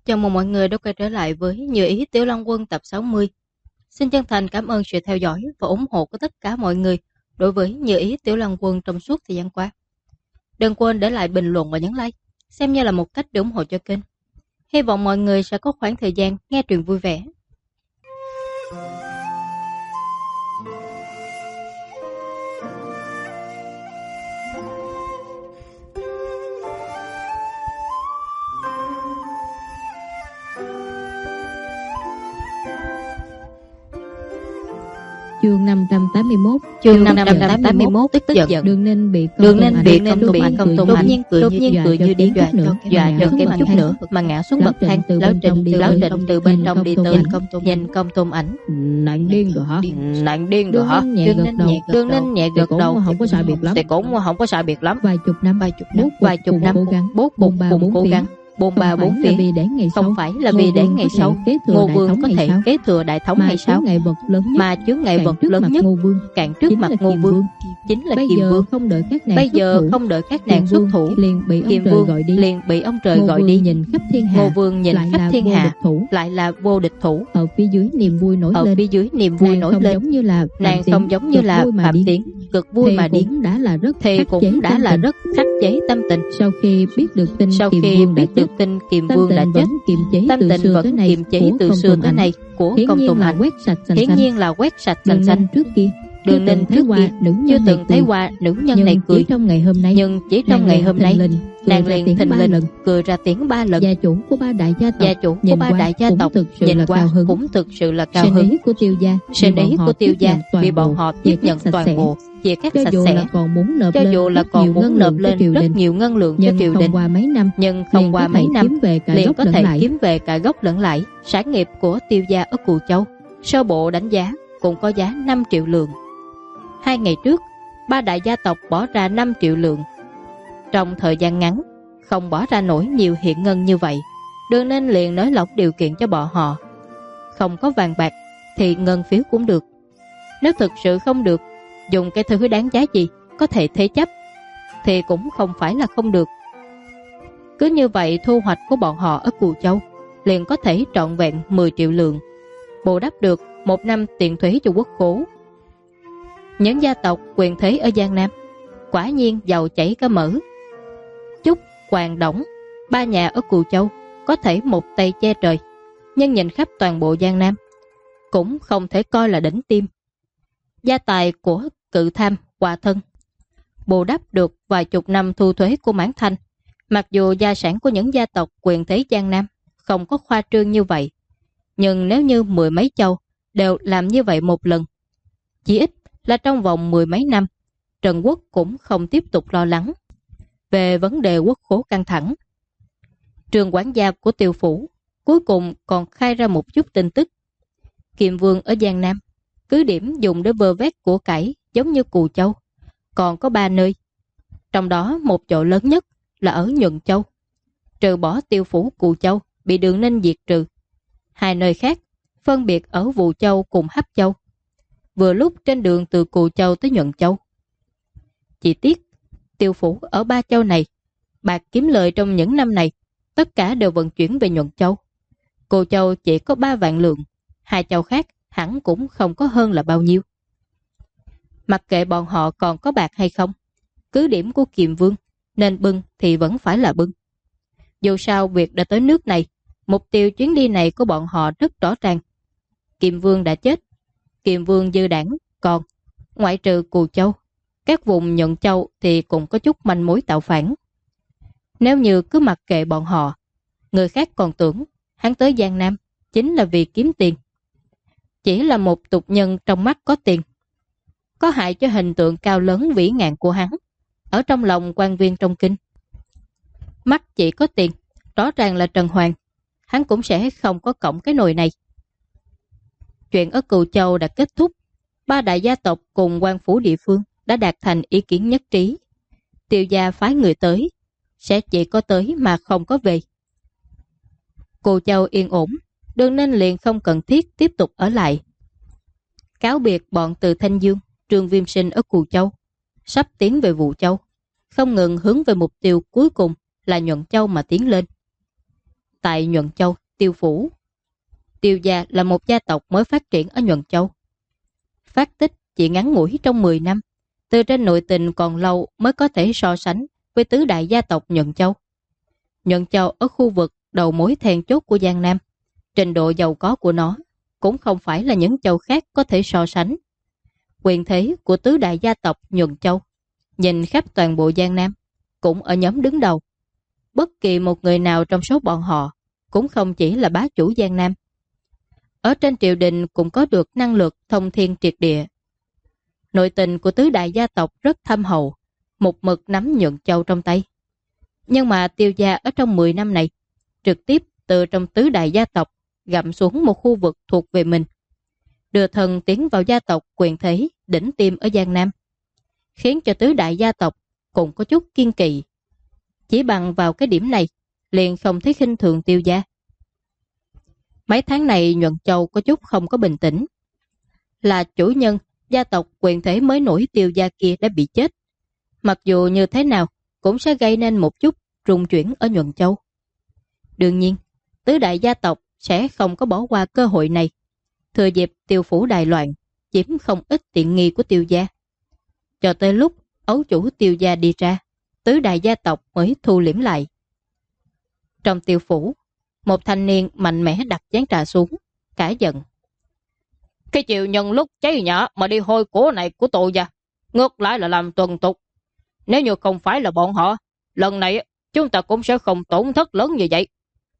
Chào mừng mọi người đã quay trở lại với Như Ý Tiểu Long Quân tập 60. Xin chân thành cảm ơn sự theo dõi và ủng hộ của tất cả mọi người đối với Như Ý Tiểu Long Quân trong suốt thời gian qua. Đừng quên để lại bình luận và nhấn like, xem như là một cách để ủng hộ cho kênh. Hy vọng mọi người sẽ có khoảng thời gian nghe truyện vui vẻ. Chương 581. Chương 581 tức giận. Đường Ninh bị Công Tôn Ảnh đột nhiên cười như điên dọa cho kém chút nữa mà ngã xuống bậc thang. Lão Trịnh từ bên trong đi tới, nhìn Công Tôn Ảnh. Nạn điên rồi hả? Đường Ninh nhẹ gật đầu. Không có sai biệt lắm. Thì cũng không có sai biệt lắm. Vài chục năm bố cục cùng cố gắng. Bôn ba bốn phiên, không phải là vì để ngày sau Ngô Vương có thể kế thừa đại thống hay sao? Mà chướng ngại vật lớn nhất cản trước mặt Ngô Vương chính là Kiềm Vương. Bây giờ không đợi các nàng xuất thủ, Kiềm Vương liền bị ông trời gọi đi. Ngô Vương nhìn khắp thiên hạ lại là vô địch thủ. Ở phía dưới niềm vui nổi lên, nàng không giống như là Phạm Tiến, cực vui mà điên. Thì cũng đã là rất khắc chế tâm tình. Sau khi biết được tin Kiềm Vương đã chết, tâm tình vẫn kiềm chế từ xưa tới nay của Công Tôn Ảnh hiển nhiên là quét sạch sành xanh. Đường Ninh trước kia chưa từng thấy qua nữ nhân này cười, nhưng chỉ trong ngày hôm nay nàng liền thình lình cười ra tiếng 3 lần. Gia chủ của ba đại gia tộc nhìn qua cũng thực sự là cao hứng. Sinh ý của Tiêu gia bị bọn họ tiếp nhận toàn bộ, chia cắt sạch sẽ. Cho dù là còn muốn nộp lên rất nhiều ngân lượng cho triều đình, nhưng không qua mấy năm liền có thể kiếm về cả gốc lẫn lãi. Sản nghiệp của Tiêu gia ở Cù Châu sơ bộ đánh giá cũng có giá 5 triệu lượng. 2 ngày trước, ba đại gia tộc bỏ ra 5 triệu lượng. Trong thời gian ngắn, không bỏ ra nổi nhiều hiện ngân như vậy. Đường Ninh liền nới lỏng điều kiện cho bọn họ. Không có vàng bạc thì ngân phiếu cũng được. Nếu thực sự không được, dùng cái thứ đáng giá gì có thể thế chấp thì cũng không phải là không được. Cứ như vậy thu hoạch của bọn họ ở Cù Châu liền có thể trọn vẹn 10 triệu lượng, bù đắp được 1 năm tiền thuế cho quốc khố. Những gia tộc quyền thế ở Giang Nam quả nhiên giàu chảy cả mỡ. Chúc, Hoàng, Đổng, 3 nhà ở Cù Châu có thể một tay che trời, nhưng nhìn khắp toàn bộ Giang Nam cũng không thể coi là đỉnh tim. Gia tài của Cự Tham, Hòa Thân bù đắp được vài chục năm thu thuế của Mãn Thanh. Mặc dù gia sản của những gia tộc quyền thế Giang Nam không có khoa trương như vậy, nhưng nếu như 10 mấy châu đều làm như vậy một lần, chỉ ít là trong vòng 10 mấy năm, Trần Quốc cũng không tiếp tục lo lắng về vấn đề quốc khố căng thẳng. Trường quản gia của Tiêu phủ cuối cùng còn khai ra một chút tin tức. Kiềm Vương ở Giang Nam, cứ điểm dùng để vơ vét của cải giống như Cù Châu, còn có 3 nơi. Trong đó một chỗ lớn nhất là ở Nhuận Châu. Trừ bỏ Tiêu phủ Cù Châu bị Đường Ninh diệt trừ, 2 nơi khác phân biệt ở Vũ Châu cùng Hấp Châu, vừa lúc trên đường từ Cù Châu tới Nhuận Châu. Chỉ tiếc, Tiêu phủ ở 3 châu này, bạc kiếm lời trong những năm này, tất cả đều vận chuyển về Nhuận Châu. Cù Châu chỉ có 3 vạn lượng, 2 châu khác hẳn cũng không có hơn là bao nhiêu. Mặc kệ bọn họ còn có bạc hay không, cứ điểm của Kiềm Vương nên bưng thì vẫn phải là bưng. Dù sao việc đã tới nước này, mục tiêu chuyến đi này của bọn họ rất rõ ràng. Kiềm Vương đã chết, Kiềm Vương dư đảng còn, ngoại trừ Cù Châu, các vùng Nhuận Châu thì cũng có chút manh mối tạo phản. Nếu như cứ mặc kệ bọn họ, người khác còn tưởng hắn tới Giang Nam chính là vì kiếm tiền. Chỉ là một tục nhân trong mắt có tiền, có hại cho hình tượng cao lớn vĩ ngạn của hắn ở trong lòng quan viên trong kinh. Mắt chỉ có tiền, rõ ràng là Trần Hoàng, hắn cũng sẽ không có cõng cái nồi này. Chuyện ở Cù Châu đã kết thúc, 3 đại gia tộc cùng quan phủ địa phương đã đạt thành ý kiến nhất trí. Tiêu gia phái người tới, sẽ chỉ có tới mà không có về. Cù Châu yên ổn, Đường Ninh liền không cần thiết tiếp tục ở lại. Cáo biệt bọn Từ Thanh Dương, Trương Viêm Sinh ở Cù Châu, sắp tiến về Vũ Châu, không ngừng hướng về mục tiêu cuối cùng là Nhuận Châu mà tiến lên. Tại Nhuận Châu, Tiêu phủ, Tiêu gia là một gia tộc mới phát triển ở Nhuận Châu. Phát tích chỉ ngắn ngủi trong 10 năm, từ trên nội tình còn lâu mới có thể so sánh với tứ đại gia tộc Nhuận Châu. Nhuận Châu ở khu vực đầu mối then chốt của Giang Nam, trình độ giàu có của nó cũng không phải là những châu khác có thể so sánh. Quyền thế của tứ đại gia tộc Nhuận Châu nhìn khắp toàn bộ Giang Nam cũng ở nhóm đứng đầu. Bất kỳ một người nào trong số bọn họ cũng không chỉ là bá chủ Giang Nam. Ở trên triều đình cũng có được năng lực thông thiên triệt địa. Nội tình của tứ đại gia tộc rất thâm hậu, một mực nắm Nhuận Châu trong tay. Nhưng mà Tiêu gia ở trong 10 năm này trực tiếp từ trong tứ đại gia tộc gặm xuống một khu vực thuộc về mình, đưa thân tiến vào gia tộc quyền thế đỉnh tiêm ở Giang Nam, khiến cho tứ đại gia tộc cũng có chút kiên kỵ. Chỉ bằng vào cái điểm này liền không thấy khinh thường Tiêu gia. Mấy tháng này Nhuận Châu có chút không có bình tĩnh. Là chủ nhân gia tộc quyền thế mới nổi Tiêu gia kia đã bị chết, mặc dù như thế nào cũng sẽ gây nên một chút rung chuyển ở Nhuận Châu. Đương nhiên, tứ đại gia tộc sẽ không có bỏ qua cơ hội này, thừa dịp Tiêu phủ đại loạn, chiếm không ít tiện nghi của Tiêu gia. Cho tới lúc ấu chủ Tiêu gia đi ra, tứ đại gia tộc mới thu liễm lại. Trong Tiêu phủ, một thanh niên mạnh mẽ đặt chén trà xuống, cả giận. Cái chiều nhân lúc cháy nhà mà đi hôi của này của tôi gia, ngược lại là làm tuần tục. Nếu như không phải là bọn họ, lần này chúng ta cũng sẽ không tổn thất lớn như vậy.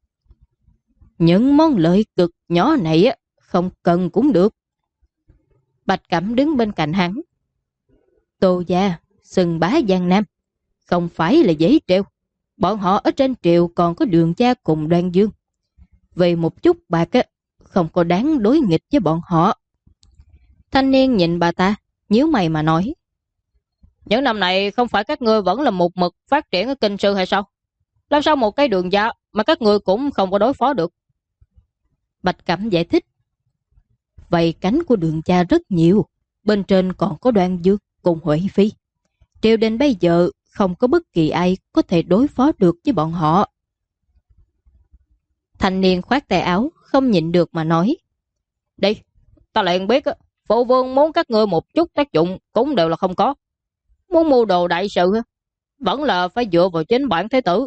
Những món lợi cực nhỏ này không cần cũng được. Bạch Cẩm đứng bên cạnh hắn. Tô gia, sừng bá Giang Nam, không phải là dễ treo. Bọn họ ở trên triều còn có Đường gia cùng Đoan Dương. Vì một chút bạc không có đáng đối nghịch với bọn họ. Thanh niên nhìn bà ta, nhíu mày mà nói. Những năm này không phải các ngươi vẫn là một mực phát triển ở kinh sư hay sao? Làm sao một cái Đường gia mà các ngươi cũng không có đối phó được? Bạch Cẩm giải thích. Vậy cánh của Đường gia rất nhiều, bên trên còn có Đoan Dương cùng Huệ Phi. Triều đình bây giờ không có bất kỳ ai có thể đối phó được với bọn họ. Thanh niên khoát tay áo, không nhịn được mà nói. Đi, ta liền biết phụ vương muốn các ngươi một chút tác dụng cũng đều là không có. Muốn mưu đồ đại sự vẫn là phải dựa vào chính bản thế tử.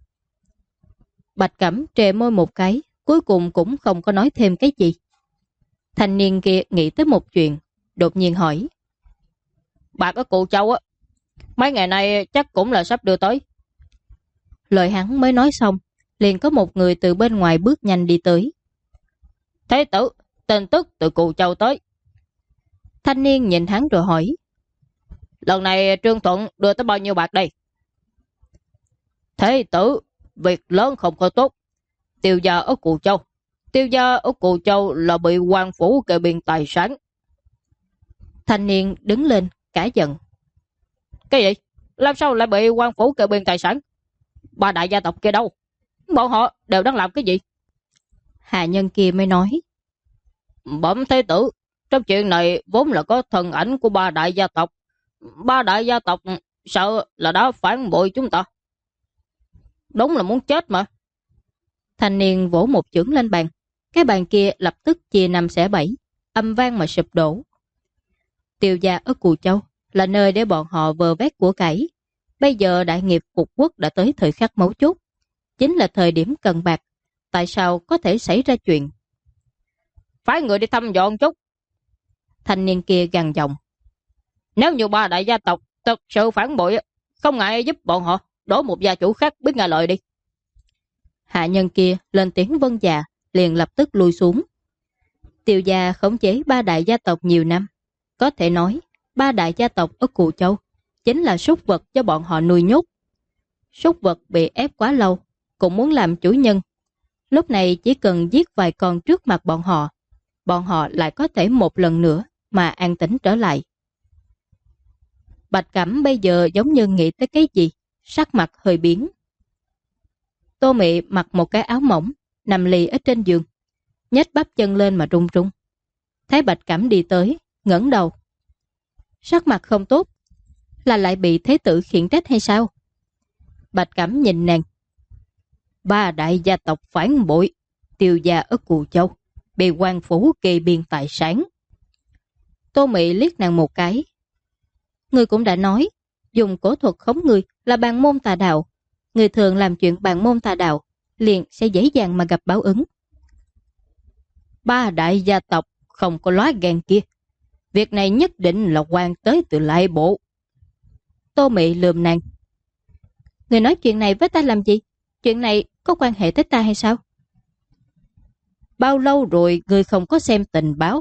Bạch Cẩm trề môi một cái, cuối cùng cũng không có nói thêm cái gì. Thanh niên kia nghĩ tới một chuyện, đột nhiên hỏi. Bạc ở Cù Châu mấy ngày nay chắc cũng là sắp đưa tới. Lời hắn mới nói xong, liền có một người từ bên ngoài bước nhanh đi tới. Thế tử, tin tức từ Cù Châu tới. Thanh niên nhìn hắn rồi hỏi. Lần này Trương Thuận đưa tới bao nhiêu bạc đây? Thế tử, việc lớn không có tốt. Tiêu gia ở Cù Châu. Tiêu gia ở Cù Châu là bị quan phủ kê biên tài sản. Thanh niên đứng lên, cả giận. Cái gì? Làm sao lại bị quan phủ kê biên tài sản? Ba đại gia tộc kia đâu? Bọn họ đều đang làm cái gì? Hạ nhân kia mới nói. Bẩm thế tử, trong chuyện này vốn là có thần ảnh của ba đại gia tộc. Ba đại gia tộc sợ là đã phản bội chúng ta. Đúng là muốn chết mà. Thanh niên vỗ một chưởng lên bàn. Cái bàn kia lập tức chia 5 xẻ 7, âm vang mà sụp đổ. Tiêu gia ở Cù Châu là nơi để bọn họ vơ vét của cải. Bây giờ đại nghiệp phục quốc đã tới thời khắc mấu chốt, chính là thời điểm cần bạc. Tại sao có thể xảy ra chuyện? Phải người đi thăm dò chút. Thanh niên kia gằn giọng. Nếu như ba đại gia tộc thực sự phản bội, không ngại giúp bọn họ đổi một gia chủ khác biết nghe lời đi. Hạ nhân kia lên tiếng vâng dạ, liền lập tức lui xuống. Tiêu gia khống chế ba đại gia tộc nhiều năm. Có thể nói, ba đại gia tộc ở Cù Châu chính là súc vật cho bọn họ nuôi nhốt. Súc vật bị ép quá lâu, cũng muốn làm chủ nhân. Lúc này chỉ cần giết vài con trước mặt bọn họ lại có thể một lần nữa mà an tĩnh trở lại. Bạch Cẩm bây giờ giống như nghĩ tới cái gì, sắc mặt hơi biến. Tô Mị mặc một cái áo mỏng, nằm lì ở trên giường, nhếch bắp chân lên mà run run. Thấy Bạch Cẩm đi tới, ngẩng đầu. Sắc mặt không tốt, là lại bị thế tử khiển trách hay sao? Bạch Cẩm nhìn nàng. Ba đại gia tộc phản bội, Tiêu gia ở Cù Châu, bị quan phủ kê biên tài sản. Tô Mị liếc nàng một cái. Ngươi cũng đã nói, dùng cổ thuật khống người là bàn môn tà đạo. Người thường làm chuyện bàn môn tà đạo, liền sẽ dễ dàng mà gặp báo ứng. Ba đại gia tộc không có lóa gan kia. Việc này nhất định là quan tới từ lại bộ. Tô Mị lườm nàng. Người nói chuyện này với ta làm gì? Chuyện này có quan hệ tới ta hay sao? Bao lâu rồi người không có xem tình báo?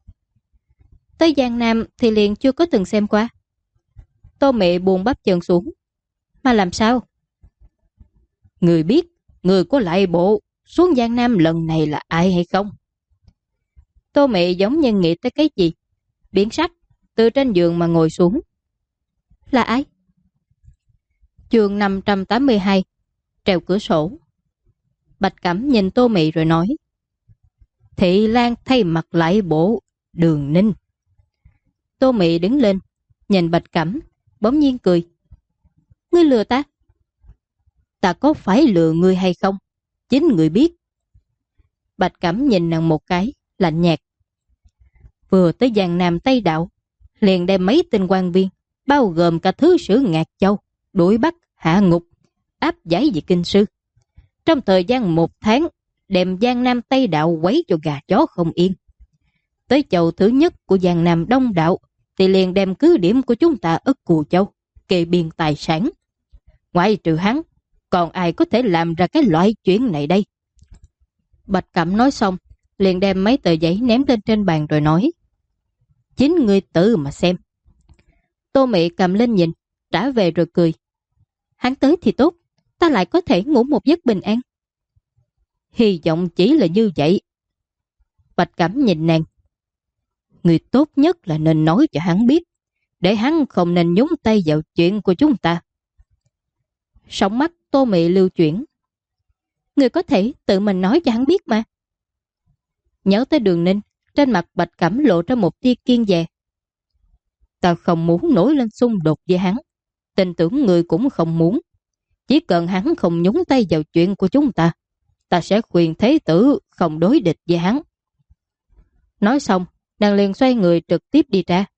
Tới Giang Nam thì liền chưa có từng xem qua. Tô Mị buông bắp chân xuống. Mà làm sao? Người biết người của lại bộ xuống Giang Nam lần này là ai hay không? Tô Mị giống như nghĩ tới cái gì, biến sắc, từ trên giường mà ngồi xuống. Là ai? Chương 582, treo cửa sổ. Bạch Cẩm nhìn Tô Mị rồi nói. Thị Lan thay mặt lại bộ Đường Ninh. Tô Mị đứng lên, nhìn Bạch Cẩm, bỗng nhiên cười. Ngươi lừa ta? Ta có phải lừa ngươi hay không? Chính ngươi biết. Bạch Cẩm nhìn nàng một cái, lạnh nhạt. Vừa tới Giang Nam Tây Đạo, liền đem mấy tên quan viên, bao gồm cả thứ sử Ngạc Châu, đuổi bắt, hạ ngục, áp giải về kinh sư. Trong thời gian 1 tháng, đem Giang Nam Tây Đạo quấy cho gà chó không yên. Tới châu thứ nhất của Giang Nam Đông Đạo, thì liền đem cứ điểm của chúng ta ở Cù Châu, kê biên tài sản. Ngoại trừ hắn, còn ai có thể làm ra cái loại chuyện này đây? Bạch Cẩm nói xong, liền đem mấy tờ giấy ném lên trên bàn rồi nói. Chính ngươi tự mà xem. Tô Mị cầm lên nhìn, trả về rồi cười. Hắn tới thì tốt, ta lại có thể ngủ một giấc bình an. Hy vọng chỉ là như vậy. Bạch Cẩm nhìn nàng. Người tốt nhất là nên nói cho hắn biết, để hắn không nên nhúng tay vào chuyện của chúng ta. Sóng mắt Tô Mị lưu chuyển. Người có thể tự mình nói cho hắn biết mà. Nhớ tới Đường Ninh, trên mặt Bạch Cẩm lộ ra một tia kiên dè. Ta không muốn nổi lên xung đột với hắn, tin tưởng người cũng không muốn. Chỉ cần hắn không nhúng tay vào chuyện của chúng ta, ta sẽ khuyên thế tử không đối địch với hắn. Nói xong, nàng liền xoay người trực tiếp đi ra.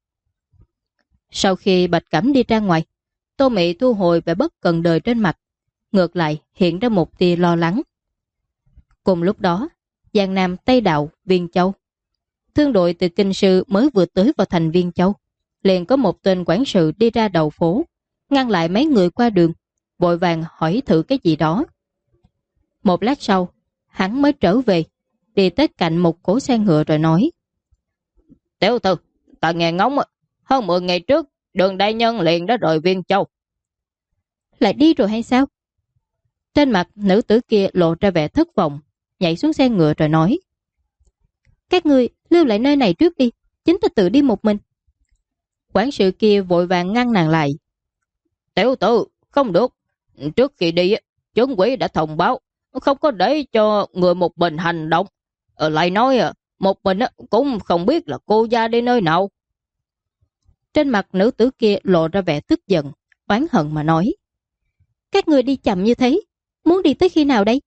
Sau khi Bạch Cẩm đi ra ngoài, Tô Mị thu hồi vẻ bất cần đời trên mặt, ngược lại hiện ra một tia lo lắng. Cùng lúc đó, Giang Nam Tây Đạo, Viên Châu. Thương đội từ kinh sư mới vừa tới vào thành Viên Châu, liền có một tên quản sự đi ra đầu phố, ngăn lại mấy người qua đường, vội vàng hỏi thử cái gì đó. Một lát sau, hắn mới trở về, đi tới cạnh một cỗ xe ngựa rồi nói. Tiểu thư, ta nghe ngóng, hơn 10 ngày trước, Đường đại nhân liền đã rời Viên Châu. Lại đi rồi hay sao? Trên mặt nữ tử kia lộ ra vẻ thất vọng, nhảy xuống xe ngựa rồi nói. Các ngươi lưu lại nơi này trước đi, chính ta tự đi một mình. Quản sự kia vội vàng ngăn nàng lại. Tiểu tử, không được. Trước khi đi, chướng quỷ đã thông báo, không có để cho người một mình hành động. Lại nói, một mình cũng không biết là cô gia đi nơi nào. Trên mặt nữ tử kia lộ ra vẻ tức giận, oán hận mà nói. Các người đi chậm như thế, muốn đi tới khi nào đây?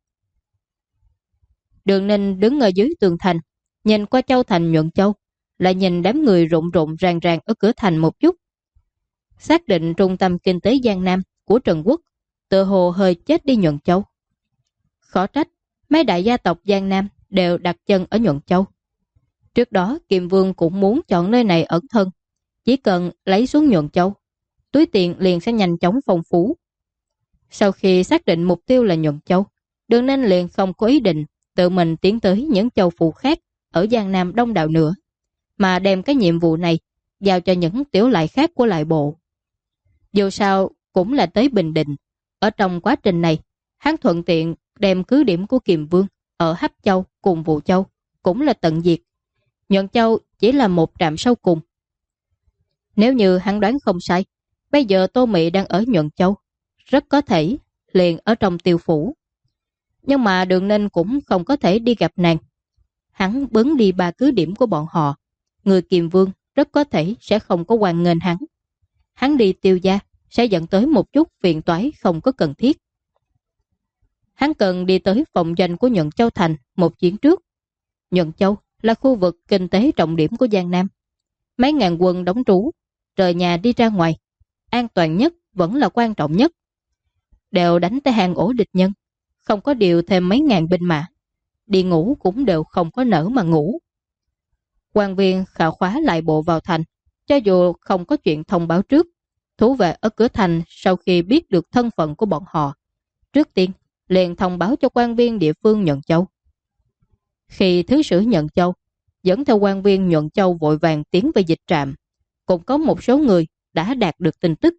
Đường Ninh đứng ở dưới tường thành, nhìn qua châu thành Nhuận Châu, lại nhìn đám người rộn rộn ràng ràng ở cửa thành một chút. Xác định trung tâm kinh tế Giang Nam của Trần Quốc, tự hồ hơi chết đi Nhuận Châu. Khó trách, mấy đại gia tộc Giang Nam đều đặt chân ở Nhuận Châu. Trước đó Kiềm Vương cũng muốn chọn nơi này ẩn thân, chỉ cần lấy xuống Nhuận Châu, túi tiền liền sẽ nhanh chóng phong phú. Sau khi xác định mục tiêu là Nhuận Châu, Đường Ninh liền không có ý định tự mình tiến tới những châu phủ khác ở Giang Nam Đông Đạo nữa, mà đem cái nhiệm vụ này giao cho những tiểu lại khác của lại bộ. Dù sao cũng là tới Bình Định, ở trong quá trình này, hắn thuận tiện đem cứ điểm của Kiềm Vương ở Hắc Châu cùng Vũ Châu cũng là tận diệt. Nhuận Châu chỉ là một trạm sau cùng. Nếu như hắn đoán không sai, bây giờ Tô Mị đang ở Nhuận Châu, rất có thể liền ở trong Tiêu phủ. Nhưng mà Đường Ninh cũng không có thể đi gặp nàng. Hắn bấn đi 3 cứ điểm của bọn họ. Người Kiềm Vương rất có thể sẽ không có hoan nghênh hắn. Hắn đi Tiêu gia sẽ dẫn tới một chút phiền toái không có cần thiết. Hắn cần đi tới phòng doanh của Nhuận Châu Thành một chuyến trước. Nhuận Châu là khu vực kinh tế trọng điểm của Giang Nam. Mấy ngàn quân đóng trú, rời nhà đi ra ngoài. An toàn nhất vẫn là quan trọng nhất. Đều đánh tới hàng ổ địch nhân, không có điều thêm mấy ngàn binh mã. Đi ngủ cũng đều không có nỡ mà ngủ. Quan viên khảo khóa lại bộ vào thành, cho dù không có chuyện thông báo trước. Thú vệ ở cửa thành sau khi biết được thân phận của bọn họ, trước tiên liền thông báo cho quan viên địa phương Nhuận Châu. Khi thứ sử Nhuận Châu dẫn theo quan viên Nhuận Châu vội vàng tiến về dịch trạm, cũng có một số người đã đạt được tin tức.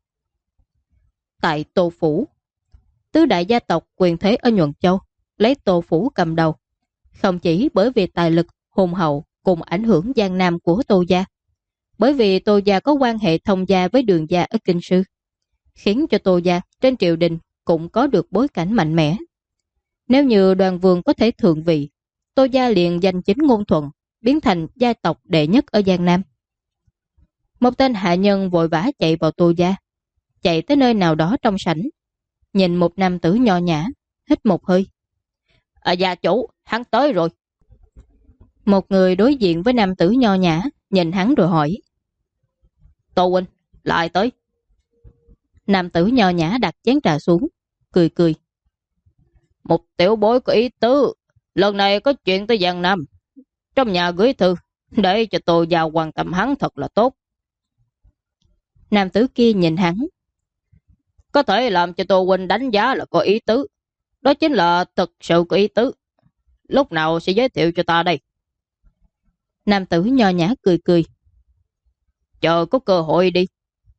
Tại Tô Phủ, tứ đại gia tộc quyền thế ở Nhuận Châu lấy Tô Phủ cầm đầu, không chỉ bởi vì tài lực hùng hậu cùng ảnh hưởng Giang Nam của Tô gia, bởi vì Tô gia có quan hệ thông gia với Đường gia ở Kinh Sư, khiến cho Tô gia trên triều đình cũng có được bối cảnh mạnh mẽ. Nếu như Đoàn Vương có thể thượng vị, Tô gia liền danh chính ngôn thuận, biến thành gia tộc đệ nhất ở Giang Nam. Một tên hạ nhân vội vã chạy vào Tô gia, chạy tới nơi nào đó trong sảnh, nhìn một nam tử nho nhã, hít một hơi. Gia chủ, hắn tới rồi. Một người đối diện với nam tử nho nhã, nhìn hắn rồi hỏi. Tô huynh, lại tới. Nam tử nho nhã đặt chén trà xuống, cười cười. Một tiểu bối có ý tứ, lần này có chuyện tới Giang Nam. Trong nhà gửi thư, để cho tôi vào quan tâm hắn thật là tốt. Nam tử kia nhìn hắn. Có thể làm cho Tô huynh đánh giá là có ý tứ. Đó chính là thực sự có ý tứ. Lúc nào sẽ giới thiệu cho ta đây? Nam tử nho nhã cười cười. Chờ có cơ hội đi.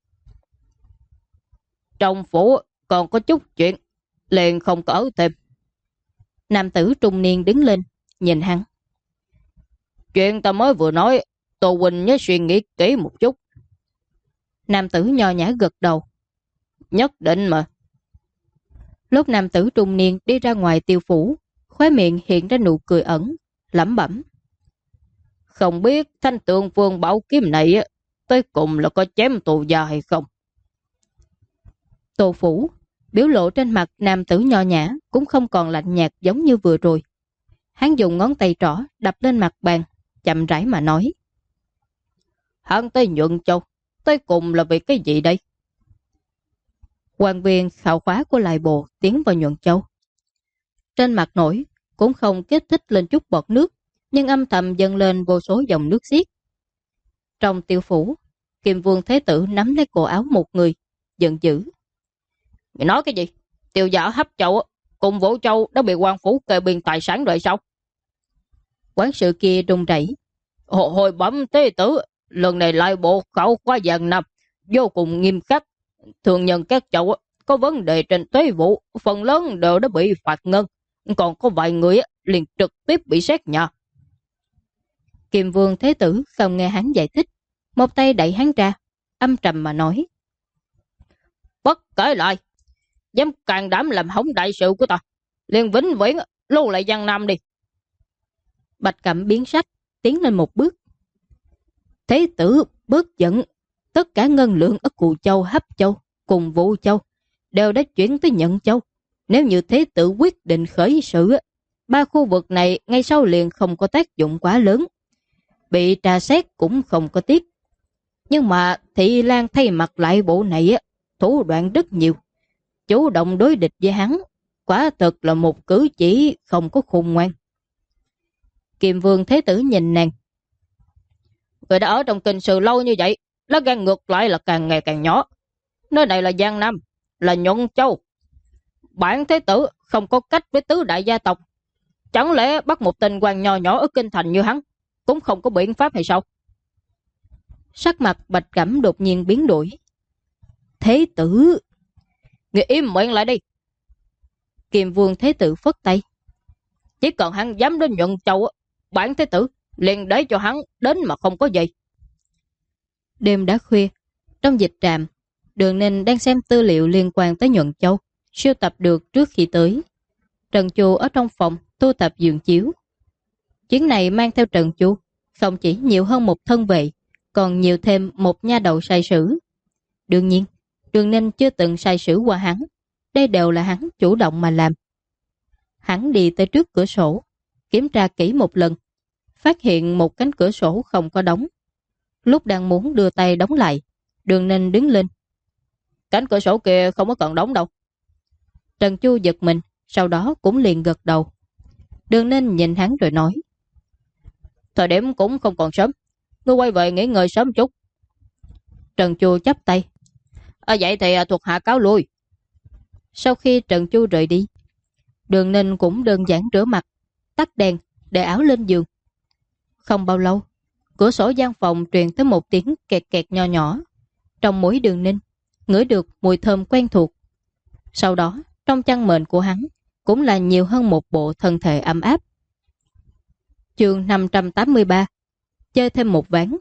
Trong phủ còn có chút chuyện, liền không có ở thêm. Nam tử trung niên đứng lên, nhìn hắn. Chuyện ta mới vừa nói, Tô huynh nhớ suy nghĩ kỹ một chút. Nam tử nho nhã gật đầu. Nhất định mà. Lúc nam tử trung niên đi ra ngoài Tiêu phủ, khóe miệng hiện ra nụ cười ẩn, lẩm bẩm. Không biết thanh tượng vương bảo kiếm này tới cùng là có chém Tô gia hay không? Tô phủ, biểu lộ trên mặt nam tử nho nhã cũng không còn lạnh nhạt giống như vừa rồi. Hắn dùng ngón tay trỏ đập lên mặt bàn, chậm rãi mà nói. Hắn tới Nhuận Châu, tới cùng là vì cái gì đây? Quan viên khảo khóa của lại bộ tiến vào Nhuận Châu. Trên mặt nổi cũng không kích thích lên chút bọt nước, nhưng âm thầm dâng lên vô số dòng nước xiết. Trong Tiêu phủ, Kim Vương Thế Tử nắm lấy cổ áo một người, giận dữ. Mày nói cái gì? Tiêu giả Hấp Châu cùng Vũ Châu đã bị quan phủ kê biên tài sản rồi sao? Quán sự kia run rẩy. Hồi bẩm Thế Tử, lần này lại bộ khảo khóa Giang Nam vô cùng nghiêm khắc. Thường nhân các châu có vấn đề trên thuế vụ, phần lớn đều đã bị phạt ngân, còn có vài người liền trực tiếp bị xét nhà. Kim Vương Thế Tử không nghe hắn giải thích, một tay đẩy hắn ra, âm trầm mà nói. Bất kể lại, dám càng đảm làm hỏng đại sự của ta, liền vĩnh viễn lưu lại Giang Nam đi. Bạch Cẩm biến sắc, tiến lên một bước. Thế Tử bớt giận, tất cả ngân lượng ở Cù Châu, Hấp Châu cùng Vũ Châu đều đã chuyển tới Nhuận Châu. Nếu như Thế Tử quyết định khởi sự, ba khu vực này ngay sau liền không có tác dụng quá lớn, bị trà xét cũng không có tiếc. Nhưng mà Thị Lan thay mặt lại bộ này thủ đoạn rất nhiều, chủ động đối địch với hắn, quả thực là một cử chỉ không có khôn ngoan. Kim Vương Thế Tử nhìn nàng. Người đã ở trong Kinh Sư lâu như vậy, lá gan ngược lại là càng ngày càng nhỏ. Nơi này là Giang Nam, là Nhuận Châu. Bản Thế Tử không có cách với tứ đại gia tộc, chẳng lẽ bắt một tên quan nho nhỏ ở Kinh Thành như hắn cũng không có biện pháp hay sao? Sắc mặt Bạch Cẩm đột nhiên biến đổi. Thế Tử, người im miệng lại đi. Kim Vương Thế Tử phất tay. Chỉ cần hắn dám đến Nhuận Châu, bản Thế Tử liền để cho hắn đến mà không có gì. Đêm đã khuya, trong dịch trạm, Đường Ninh đang xem tư liệu liên quan tới Nhuận Châu, sưu tập được trước khi tới. Trần Chu ở trong phòng thu tập giường chiếu. Chuyến này mang theo Trần Chu, không chỉ nhiều hơn một thân vệ, còn nhiều thêm một nha đầu sai sử. Đương nhiên, Đường Ninh chưa từng sai sử qua hắn, đây đều là hắn chủ động mà làm, Hắn đi tới trước cửa sổ, kiểm tra kỹ một lần, phát hiện một cánh cửa sổ không có đóng. Lúc đang muốn đưa tay đóng lại, Đường Ninh đứng lên. Cánh cửa sổ kia không có cần đóng đâu. Trần Chu giật mình, sau đó cũng liền gật đầu. Đường Ninh nhìn hắn rồi nói. Thời điểm cũng không còn sớm, ngươi quay về nghỉ ngơi sớm chút. Trần Chu chắp tay. Vậy thì thuộc hạ cáo lui. Sau khi Trần Chu rời đi, Đường Ninh cũng đơn giản rửa mặt, tắt đèn, để áo lên giường. Không bao lâu, cửa sổ gian phòng truyền tới một tiếng kẹt kẹt nho nhỏ. Trong mũi Đường Ninh ngửi được mùi thơm quen thuộc. Sau đó, trong chăn mền của hắn cũng là nhiều hơn một bộ thân thể ấm áp. Chương 583. Chơi thêm một ván.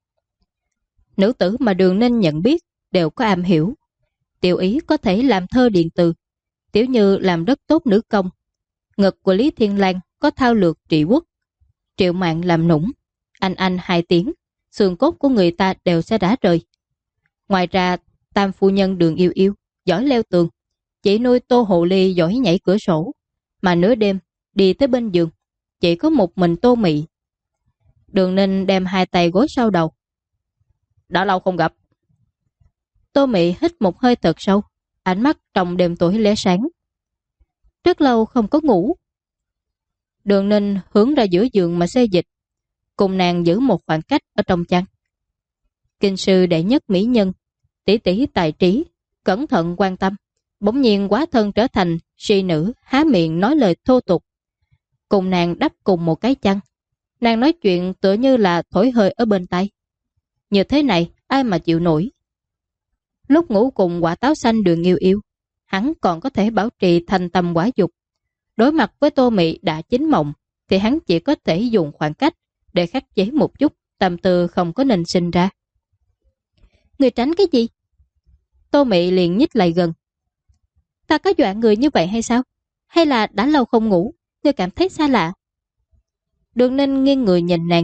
Nữ tử mà Đường Ninh nhận biết đều có am hiểu. Tiểu Ý có thể làm thơ điện từ, Tiểu Như làm rất tốt nữ công. Ngực của Lý Thiên Lang có thao lược trị quốc. Triệu Mạn làm nũng, anh 2 tiếng, xương cốt của người ta đều sẽ rã rời. Ngoài ra, tam phu nhân Đường Yêu Yêu giỏi leo tường, chỉ nuôi Tô Hồ Ly giỏi nhảy cửa sổ, mà nửa đêm đi tới bên giường chỉ có một mình Tô Mị. Đường Ninh đem 2 tay gối sau đầu. Đã lâu không gặp. Tô Mị hít một hơi thật sâu, ánh mắt trong đêm tối lóe sáng. Rất lâu không có ngủ. Đường Ninh hướng ra giữa giường mà xê dịch, cùng nàng giữ một khoảng cách ở trong chăn. Kinh sư đệ nhất mỹ nhân, tỷ tỷ tài trí, cẩn thận quan tâm, bỗng nhiên quá thân trở thành si nữ, há miệng nói lời thô tục. Cùng nàng đắp cùng một cái chăn, nàng nói chuyện tựa như là thổi hơi ở bên tay. Như thế này ai mà chịu nổi. Lúc ngủ cùng Quả Táo Xanh Đường Yêu Yêu, hắn còn có thể bảo trì thành tâm quả dục. Đối mặt với Tô Mị đã chín mộng, thì hắn chỉ có thể dùng khoảng cách để khắc chế một chút tâm tư không có nên sinh ra. Người tránh cái gì? Tô Mị liền nhích lại gần. Ta có dọa người như vậy hay sao? Hay là đã lâu không ngủ, người cảm thấy xa lạ? Đường Ninh nghiêng người nhìn nàng.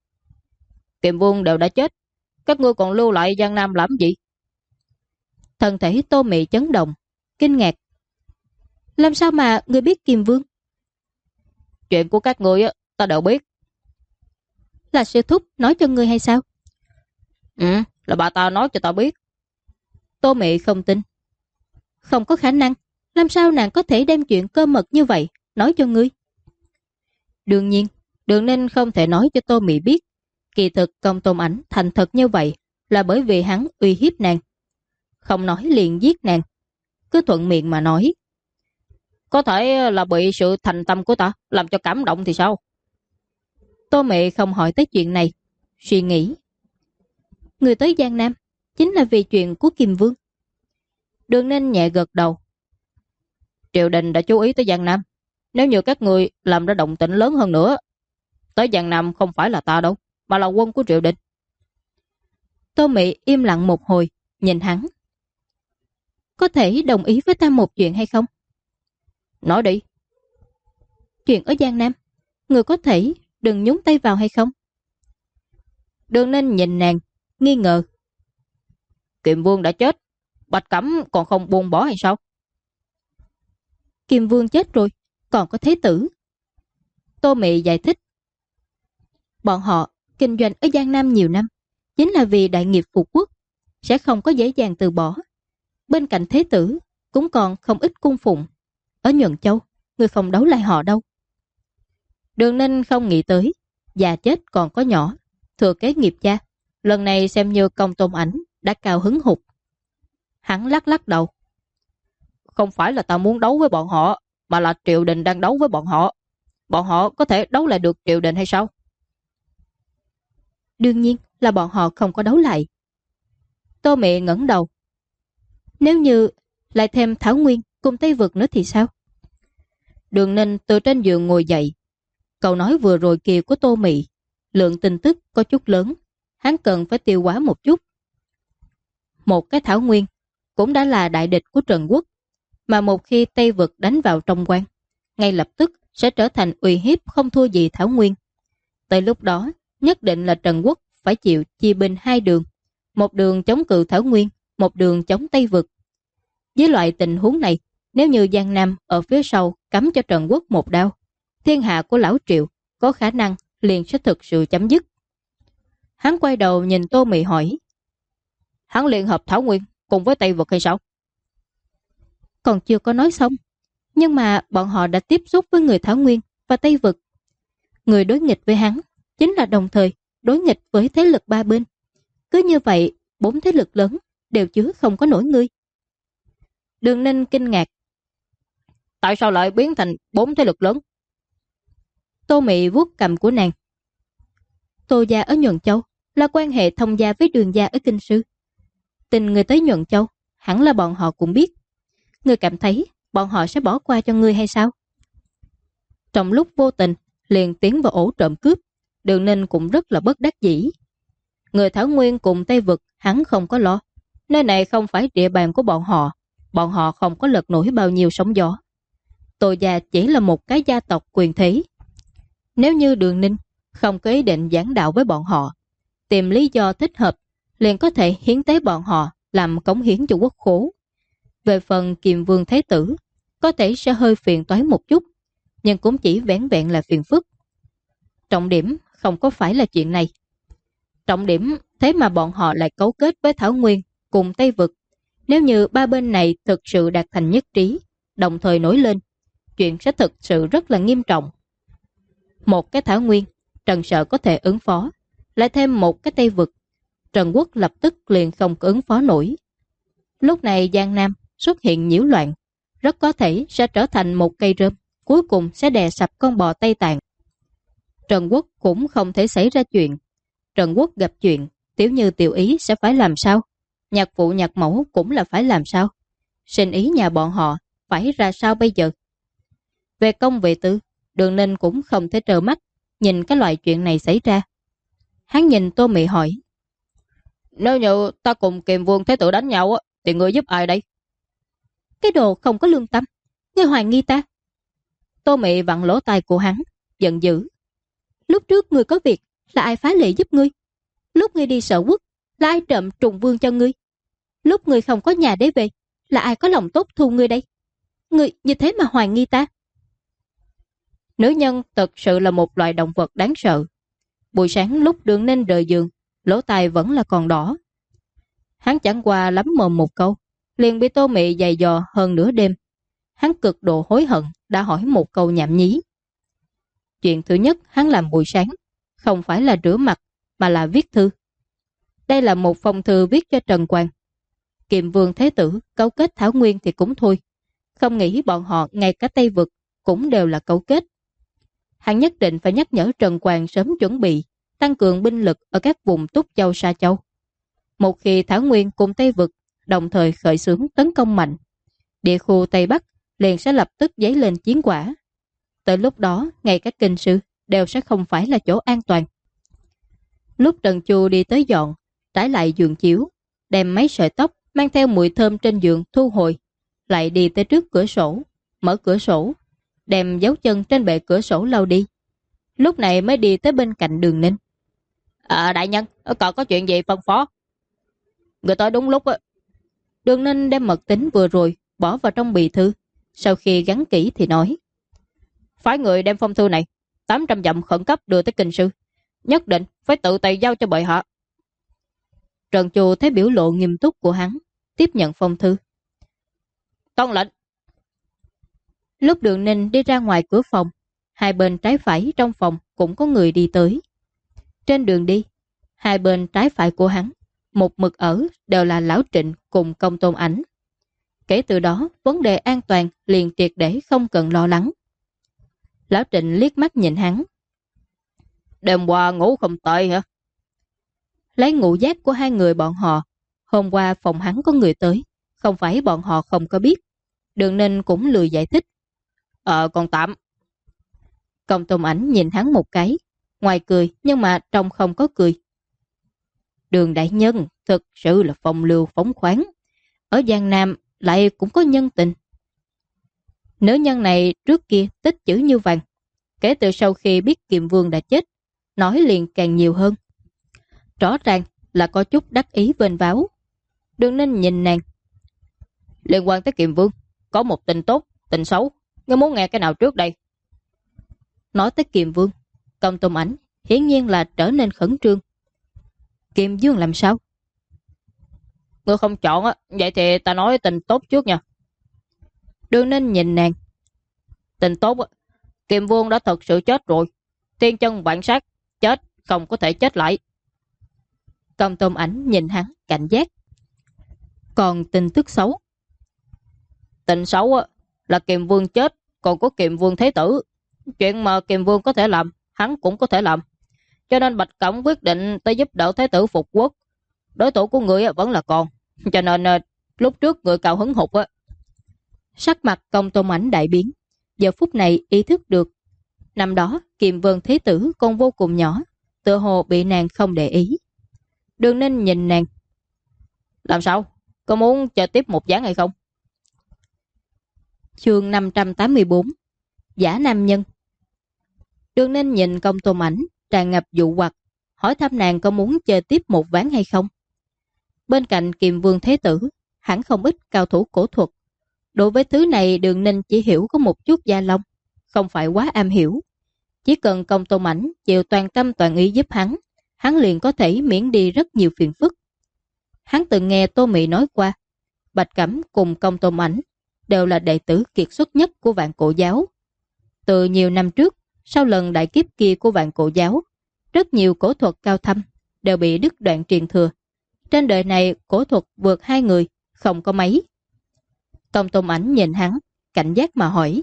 Kiệm Vương đều đã chết, các ngươi còn lưu lại Giang Nam làm gì? Thân thể Tô Mị chấn động, kinh ngạc. Làm sao mà ngươi biết Kiềm Vương? Chuyện của các ngươi ta đều biết. Là sư thúc nói cho ngươi hay sao? Là bà ta nói cho ta biết. Tô Mị không tin. Không có khả năng. Làm sao nàng có thể đem chuyện cơ mật như vậy nói cho ngươi? Đương nhiên, Đường Ninh không thể nói cho Tô Mị biết. Kỳ thực Công Tôn Ảnh thành thật như vậy là bởi vì hắn uy hiếp nàng. Không nói liền giết nàng, cứ thuận miệng mà nói. Có thể là bị sự thành tâm của ta làm cho cảm động thì sao? Tô Mị không hỏi tới chuyện này, suy nghĩ. Người tới Giang Nam chính là vì chuyện của Kiềm Vương. Đường Ninh nhẹ gật đầu. Triều đình đã chú ý tới Giang Nam. Nếu như các người làm ra động tĩnh lớn hơn nữa, tới Giang Nam không phải là ta đâu, mà là quân của triều đình. Tô Mị im lặng một hồi, nhìn hắn. Có thể đồng ý với ta một chuyện hay không? Nói đi. Chuyện ở Giang Nam, người có thể đừng nhúng tay vào hay không? Đường Ninh nhìn nàng, nghi ngờ. Kiệm Vương đã chết, Bạch Cẩm còn không buông bỏ hay sao? Kiềm Vương chết rồi, còn có Thế Tử. Tô Mị giải thích. Bọn họ kinh doanh ở Giang Nam nhiều năm, chính là vì đại nghiệp phục quốc, sẽ không có dễ dàng từ bỏ. Bên cạnh Thế Tử cũng còn không ít cung phụng. Ở Nhuận Châu, người không đấu lại họ đâu. Đường Ninh không nghĩ tới, già chết còn có nhỏ, thừa kế nghiệp cha. Lần này xem như Công Tôn Ảnh đã cao hứng hụt. Hắn lắc lắc đầu. Không phải là ta muốn đấu với bọn họ, mà là triều đình đang đấu với bọn họ. Bọn họ có thể đấu lại được triều đình hay sao? Đương nhiên là bọn họ không có đấu lại. Tô Mị ngẩng đầu. Nếu như lại thêm Thảo Nguyên cùng Tây Vực nữa thì sao? Đường Ninh từ trên giường ngồi dậy. Câu nói vừa rồi kia của Tô Mị, lượng tin tức có chút lớn, hắn cần phải tiêu hóa một chút. Một cái Thảo Nguyên cũng đã là đại địch của Trần Quốc, mà một khi Tây Vực đánh vào trong quan, ngay lập tức sẽ trở thành uy hiếp không thua gì Thảo Nguyên. Tới lúc đó, nhất định là Trần Quốc phải chịu chia binh 2 đường, một đường chống cự Thảo Nguyên, một đường chống Tây Vực. Với loại tình huống này, Nếu như Giang Nam ở phía sau cắm cho Trần Quốc một đao, thiên hạ của lão Triệu có khả năng liền sẽ thực sự chấm dứt. Hắn quay đầu nhìn Tô Mị hỏi, hắn liên hợp Thảo Nguyên cùng với Tây Vực hay sao? Còn chưa có nói xong, nhưng mà bọn họ đã tiếp xúc với người Thảo Nguyên và Tây Vực. Người đối nghịch với hắn chính là đồng thời đối nghịch với thế lực ba bên. Cứ như vậy, 4 thế lực lớn đều chứ không có nổi ngươi. Đường Ninh kinh ngạc. Tại sao lại biến thành 4 thế lực lớn? Tô Mị vuốt cầm của nàng. Tô gia ở Nhuận Châu là quan hệ thông gia với Đường gia ở Kinh Sư. Tình người tới Nhuận Châu, hẳn là bọn họ cũng biết. Ngươi cảm thấy bọn họ sẽ bỏ qua cho ngươi hay sao? Trong lúc vô tình, liền tiến vào ổ trộm cướp, Đường Ninh cũng rất là bất đắc dĩ. Người Thảo Nguyên cùng Tây Vực hắn không có lo. Nơi này không phải địa bàn của bọn họ không có lật nổi bao nhiêu sóng gió. Tô gia chỉ là một cái gia tộc quyền thế. Nếu như Đường Ninh không có ý định giảng đạo với bọn họ, tìm lý do thích hợp, liền có thể hiến tế bọn họ làm cống hiến cho quốc khố. Về phần Kiềm Vương Thái Tử, có thể sẽ hơi phiền toái một chút, nhưng cũng chỉ vẻn vẹn là phiền phức. Trọng điểm không có phải là chuyện này. Trọng điểm thế mà bọn họ lại cấu kết với Thảo Nguyên cùng Tây Vực. Nếu như ba bên này thực sự đạt thành nhất trí, đồng thời nổi lên, chuyện sẽ thực sự rất là nghiêm trọng. Một cái Thảo Nguyên, Trần Sợ có thể ứng phó, lại thêm một cái Tây Vực, Trần Quốc lập tức liền không ứng phó nổi. Lúc này Giang Nam xuất hiện nhiễu loạn, rất có thể sẽ trở thành một cây rơm, cuối cùng sẽ đè sập con bò Tây Tạng. Trần Quốc cũng không thể xảy ra chuyện. Trần Quốc gặp chuyện, Tiểu Như Tiểu Ý sẽ phải làm sao? Nhạc phụ nhạc mẫu cũng là phải làm sao? Sinh ý nhà bọn họ phải ra sao bây giờ? Về công về tư, Đường Ninh cũng không thể trơ mắt nhìn cái loại chuyện này xảy ra. Hắn nhìn Tô Mị hỏi, nếu như ta cùng Kiềm Vương Thế Tử đánh nhau thì ngươi giúp ai đây? Cái đồ không có lương tâm, ngươi hoài nghi ta. Tô Mị vặn lỗ tai của hắn, giận dữ. Lúc trước ngươi có việc là ai phá lệ giúp ngươi? Lúc ngươi đi Sở Quốc là ai trộm trùng vương cho ngươi? Lúc ngươi không có nhà để về là ai có lòng tốt thu ngươi đây? Ngươi như thế mà hoài nghi ta? Nữ nhân thật sự là một loài động vật đáng sợ. Buổi sáng lúc Đường Ninh rời giường, lỗ tai vẫn là còn đỏ. Hắn chẳng qua lắm mồm một câu, liền bị Tô Mị giày dò hơn nửa đêm. Hắn cực độ hối hận đã hỏi một câu nhảm nhí. Chuyện thứ nhất hắn làm buổi sáng không phải là rửa mặt mà là viết thư. Đây là một phong thư viết cho Trần Quang. Kiềm Vương Thế Tử cấu kết Thảo Nguyên thì cũng thôi, không nghĩ bọn họ ngay cả Tây Vực cũng đều là cấu kết. Hắn nhất định phải nhắc nhở Trần Quang sớm chuẩn bị tăng cường binh lực ở các vùng Túc Châu Sa Châu. Một khi Thảo Nguyên cùng Tây Vực đồng thời khởi xướng tấn công mạnh, địa khu Tây Bắc liền sẽ lập tức dấy lên chiến quả. Tới lúc đó, ngay các kinh sư đều sẽ không phải là chỗ an toàn. Lúc Trần Chu đi tới dọn, trải lại giường chiếu, đem mấy sợi tóc mang theo mùi thơm trên giường thu hồi, lại đi tới trước cửa sổ, mở cửa sổ, đem dấu chân trên bệ cửa sổ lau đi. Lúc này mới đi tới bên cạnh Đường Ninh. Đại nhân, còn có chuyện gì phân phó? Người tới đúng lúc á. Đường Ninh đem mật tín vừa rồi bỏ vào trong bì thư, sau khi gắn kỹ thì nói, phái người đem phong thư này 800 dặm khẩn cấp đưa tới kinh sư, nhất định phải tự tay giao cho bệ hạ. Trần Chu thấy biểu lộ nghiêm túc của hắn, tiếp nhận phong thư. Tuân lệnh. Lúc Đường Ninh đi ra ngoài cửa phòng, hai bên trái phải trong phòng cũng có người đi tới. Trên đường đi, hai bên trái phải của hắn, một mực ở đều là Lão Trịnh cùng Công Tôn Ảnh. Kể từ đó, vấn đề an toàn liền triệt để không cần lo lắng. Lão Trịnh liếc mắt nhìn hắn. Đêm qua ngủ không tệ hả? Lấy ngũ giác của hai người bọn họ, hôm qua phòng hắn có người tới, không phải bọn họ không có biết. Đường Ninh cũng lười giải thích. Còn tạm. Công Tôn Ảnh nhìn hắn một cái, ngoài cười nhưng mà trong không có cười. Đường đại nhân thực sự là phong lưu phóng khoáng, ở Giang Nam lại cũng có nhân tình. Nữ nhân này trước kia tích chữ như vàng, kể từ sau khi biết Kiềm Vương đã chết, nói liền càng nhiều hơn. Rõ ràng là có chút đắc ý vênh váo. Đường Ninh nhìn nàng. Liên quan tới Kiềm Vương, có một tin tốt, tin xấu. Ngươi muốn nghe cái nào trước đây? Nói tới Kiềm Vương, Công Tôn Ảnh hiển nhiên là trở nên khẩn trương. Kiềm Vương làm sao? Ngươi không chọn á, vậy thì ta nói tin tốt trước nha. Đường Ninh nhìn nàng. Tin tốt á, Kiềm Vương đã thật sự chết rồi. Tiên chân vạn sát, chết không có thể chết lại. Công Tôn Ảnh nhìn hắn cảnh giác. Còn tin tức xấu? Tin xấu á, là Kiềm Vương chết, còn có Kiềm Vương Thế Tử. Chuyện mà Kiềm Vương có thể làm, hắn cũng có thể làm. Cho nên Bạch Cẩm quyết định tới giúp đỡ Thế Tử phục quốc. Đối thủ của người vẫn là còn. Cho nên lúc trước người cao hứng hụt á. Sắc mặt Công Tôn Ảnh đại biến. Giờ phút này ý thức được năm đó Kiềm Vương Thế Tử còn vô cùng nhỏ, tựa hồ bị nàng không để ý. Đường Ninh nhìn nàng. Làm sao? Có muốn chơi tiếp một ván hay không? Chương 584 Giả nam nhân. Đường Ninh nhìn Công Tôn Ảnh tràn ngập dụ hoặc, hỏi thăm nàng có muốn chơi tiếp một ván hay không. Bên cạnh Kiềm Vương Thế Tử hẳn không ít cao thủ cổ thuật. Đối với thứ này Đường Ninh chỉ hiểu có một chút da lông, không phải quá am hiểu. Chỉ cần Công Tôn Ảnh chịu toàn tâm toàn ý giúp hắn liền có thể miễn đi rất nhiều phiền phức. Hắn từng nghe Tô Mị nói qua, Bạch Cẩm cùng Công Tôn Ảnh đều là đệ tử kiệt xuất nhất của Vạn Cổ Giáo. Từ nhiều năm trước, sau lần đại kiếp kia của Vạn Cổ Giáo, rất nhiều cổ thuật cao thâm đều bị đứt đoạn truyền thừa. Trên đời này cổ thuật vượt hai người không có mấy. Công Tôn Ảnh nhìn hắn, cảnh giác mà hỏi.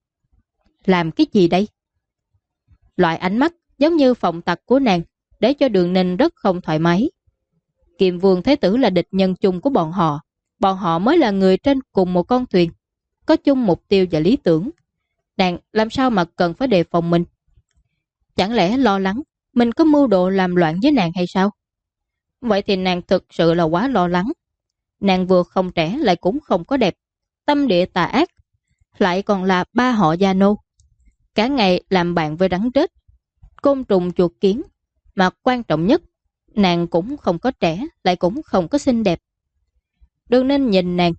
Làm cái gì đây? Loại ánh mắt giống như phòng tặc của nàng để cho Đường Ninh rất không thoải mái. Kiềm Vương Thế Tử là địch nhân chung của bọn họ mới là người trên cùng một con thuyền, có chung mục tiêu và lý tưởng. Nàng làm sao mà cần phải đề phòng mình? Chẳng lẽ lo lắng mình có mưu đồ làm loạn với nàng hay sao? Vậy thì nàng thực sự là quá lo lắng. Nàng vừa không trẻ lại cũng không có đẹp, tâm địa tà ác, lại còn là ba họ Gia Nô. Cả ngày làm bạn với rắn rết, côn trùng chuột kiến, mà quan trọng nhất, nàng cũng không có trẻ, lại cũng không có xinh đẹp. Đường Ninh nhìn nàng.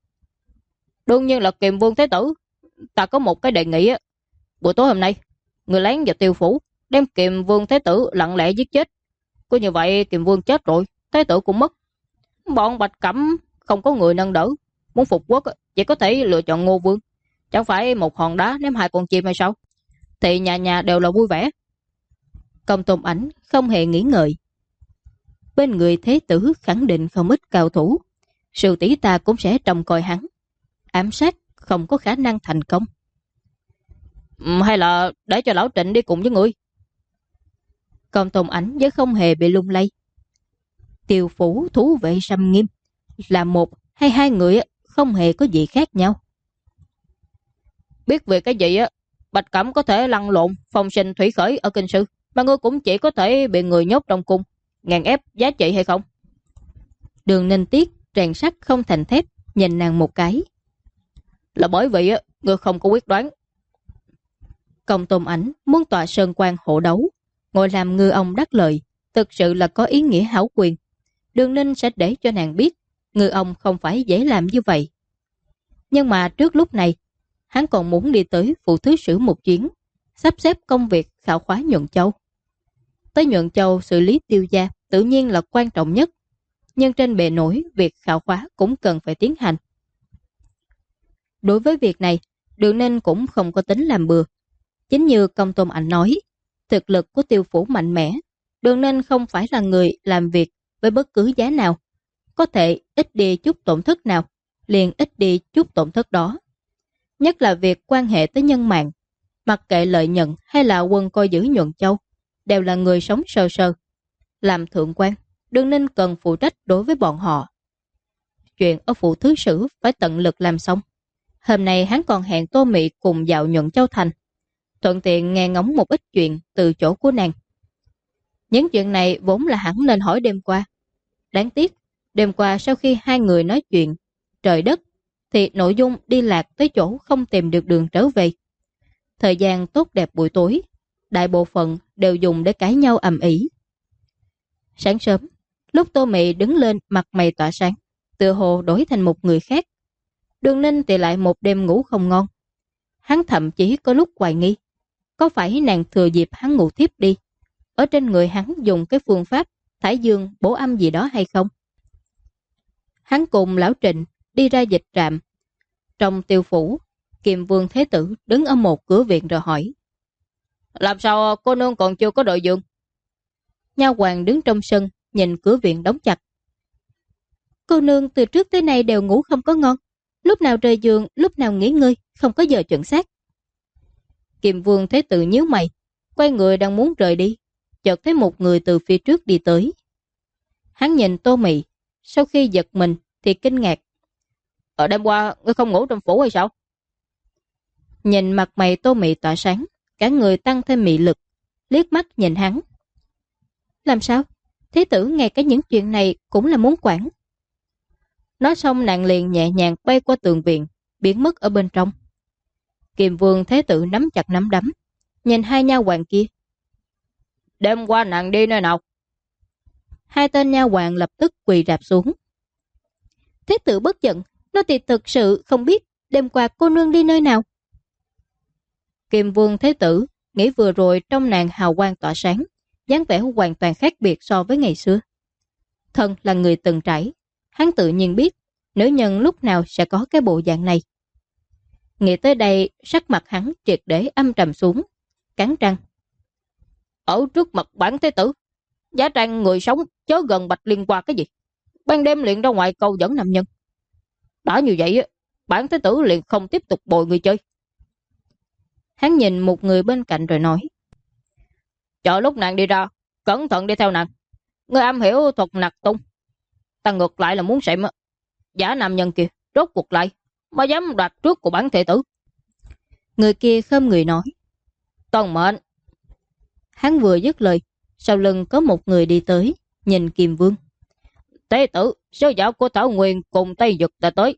Đương nhiên là Kiềm Vương Thế Tử. Ta có một cái đề nghị á. Buổi tối hôm nay, người lén vào Tiêu Phủ, đem Kiềm Vương Thế Tử lặng lẽ giết chết. Cứ như vậy Kiềm Vương chết rồi, Thế Tử cũng mất. Bọn Bạch Cẩm không có người nâng đỡ, muốn phục quốc chỉ có thể lựa chọn Ngô Vương. Chẳng phải một hòn đá ném hai con chim hay sao? Thì nhà nhà đều là vui vẻ. Công Tôn Ảnh không hề nghĩ ngợi. Bên người Thế Tử khẳng định không ít cao thủ, sư tỷ ta cũng sẽ trông coi hắn. Ám sát không có khả năng thành công. Hay là để cho lão Trịnh đi cùng với người? Công Tôn Ảnh vẫn không hề bị lung lay. Tiêu Phủ thú vệ xâm nghiêm, là một hay hai người không hề có gì khác nhau. Biết về cái gì á, Bạch Cẩm có thể lăn lộn phong sinh thủy khởi ở kinh sư, mà ngươi cũng chỉ có thể bị người nhốt trong cung, ngàn ép giá trị hay không? Đường Ninh Tiết rèn sắt không thành thép, nhìn nàng một cái. Là bởi vì ngươi không có quyết đoán. Công Tôn Ảnh muốn tọa sơn quan hộ đấu, ngồi làm ngư ông đắc lợi, thực sự là có ý nghĩa hảo quyền. Đường Ninh sẽ để cho nàng biết ngư ông không phải dễ làm như vậy. Nhưng mà trước lúc này, hắn còn muốn đi tới Phủ Thứ Sử một chuyến, sắp xếp công việc khảo khóa Nhuận Châu. Tới Nhuận Châu xử lý Tiêu gia tự nhiên là quan trọng nhất, nhưng trên bề nổi việc khảo khóa cũng cần phải tiến hành. Đối với việc này, Đường Ninh cũng không có tính làm bừa. Chính như Công Tôn Ảnh nói, thực lực của Tiêu Phủ mạnh mẽ, Đường Ninh không phải là người làm việc với bất cứ giá nào. Có thể ít đi chút tổn thất nào, liền ít đi chút tổn thất đó. Nhất là việc quan hệ tới nhân mạng, mặc kệ lợi nhuận hay là quân coi giữ Nhuận Châu, đều là người sống sơ sơ. Làm thượng quan, Đường Ninh cần phụ trách đối với bọn họ. Chuyện ở Phủ Thứ Sử phải tận lực làm xong. Hôm nay hắn còn hẹn Tô Mị cùng dạo Nhuận Châu thành, thuận tiện nghe ngóng một ít chuyện từ chỗ của nàng. Những chuyện này vốn là hắn nên hỏi đêm qua. Đáng tiếc, đêm qua sau khi hai người nói chuyện trời đất, thì nội dung đi lạc tới chỗ không tìm được đường trở về. Thời gian tốt đẹp buổi tối, đại bộ phận đều dùng để cãi nhau ầm ĩ. Sáng sớm, lúc Tô Mị đứng lên mặt mày tỏa sáng, tựa hồ đổi thành một người khác. Đường Ninh thì lại một đêm ngủ không ngon. Hắn thậm chí có lúc hoài nghi, có phải nàng thừa dịp hắn ngủ thiếp đi, ở trên người hắn dùng cái phương pháp thải dương bổ âm gì đó hay không? Hắn cùng lão Trịnh đi ra dịch trạm. Trong Tiêu phủ, Kiềm Vương Thế Tử đứng ở một cửa viện rồi hỏi: làm sao cô nương còn chưa có đội giường? Nha hoàn đứng trong sân nhìn cửa viện đóng chặt. Cô nương từ trước tới nay đều ngủ không có ngon, lúc nào rời giường, lúc nào nghỉ ngơi, không có giờ chuẩn xác. Kiềm Vương Thế Tử nhíu mày, quay người đang muốn rời đi, chợt thấy một người từ phía trước đi tới. Hắn nhìn Tô Mị, sau khi giật mình thì kinh ngạc. Ở đêm qua ngươi không ngủ trong phủ hay sao? Nhìn mặt mày Tô Mị tỏa sáng, cả người tăng thêm mị lực, liếc mắt nhìn hắn. Làm sao? Thế tử ngay cả những chuyện này cũng là muốn quản. Nói xong nàng liền nhẹ nhàng bay qua tường viện, biến mất ở bên trong. Kiềm Vương Thế Tử nắm chặt nắm đấm, nhìn hai nha hoàn kia. Đêm qua nàng đi nơi nào? Hai tên nha hoàn lập tức quỳ rạp xuống. Thế tử bất giận, nó thì thực sự không biết đêm qua cô nương đi nơi nào. Kiềm Vương Thế Tử nghĩ vừa rồi trong nàng hào quang tỏa sáng, dáng vẻ hoàn toàn khác biệt so với ngày xưa. Thân là người từng trải, hắn tự nhiên biết nữ nhân lúc nào sẽ có cái bộ dạng này. Nghĩ tới đây, sắc mặt hắn triệt để âm trầm xuống, cắn răng. Ở trước mặt bản Thế Tử, giá trang người sống chớ gần Bạch Liên Hoa cái gì? Ban đêm liền ra ngoài câu dẫn nam nhân. Đã như vậy, bản Thế Tử liền không tiếp tục bồi người chơi. Hắn nhìn một người bên cạnh rồi nói: chờ lúc nàng đi ra, cẩn thận đi theo nàng. Người am hiểu thuật nặc tung. Ta ngược lại là muốn xem giả nam nhân kia rốt cuộc lại mà dám đoạt trước của bản Thế Tử. Người kia khom người nói: tuân mệnh. Hắn vừa dứt lời, sau lưng có một người đi tới, nhìn Kiềm Vương. Thế tử, sứ giả của Thảo Nguyên cùng Tây Dực đã tới.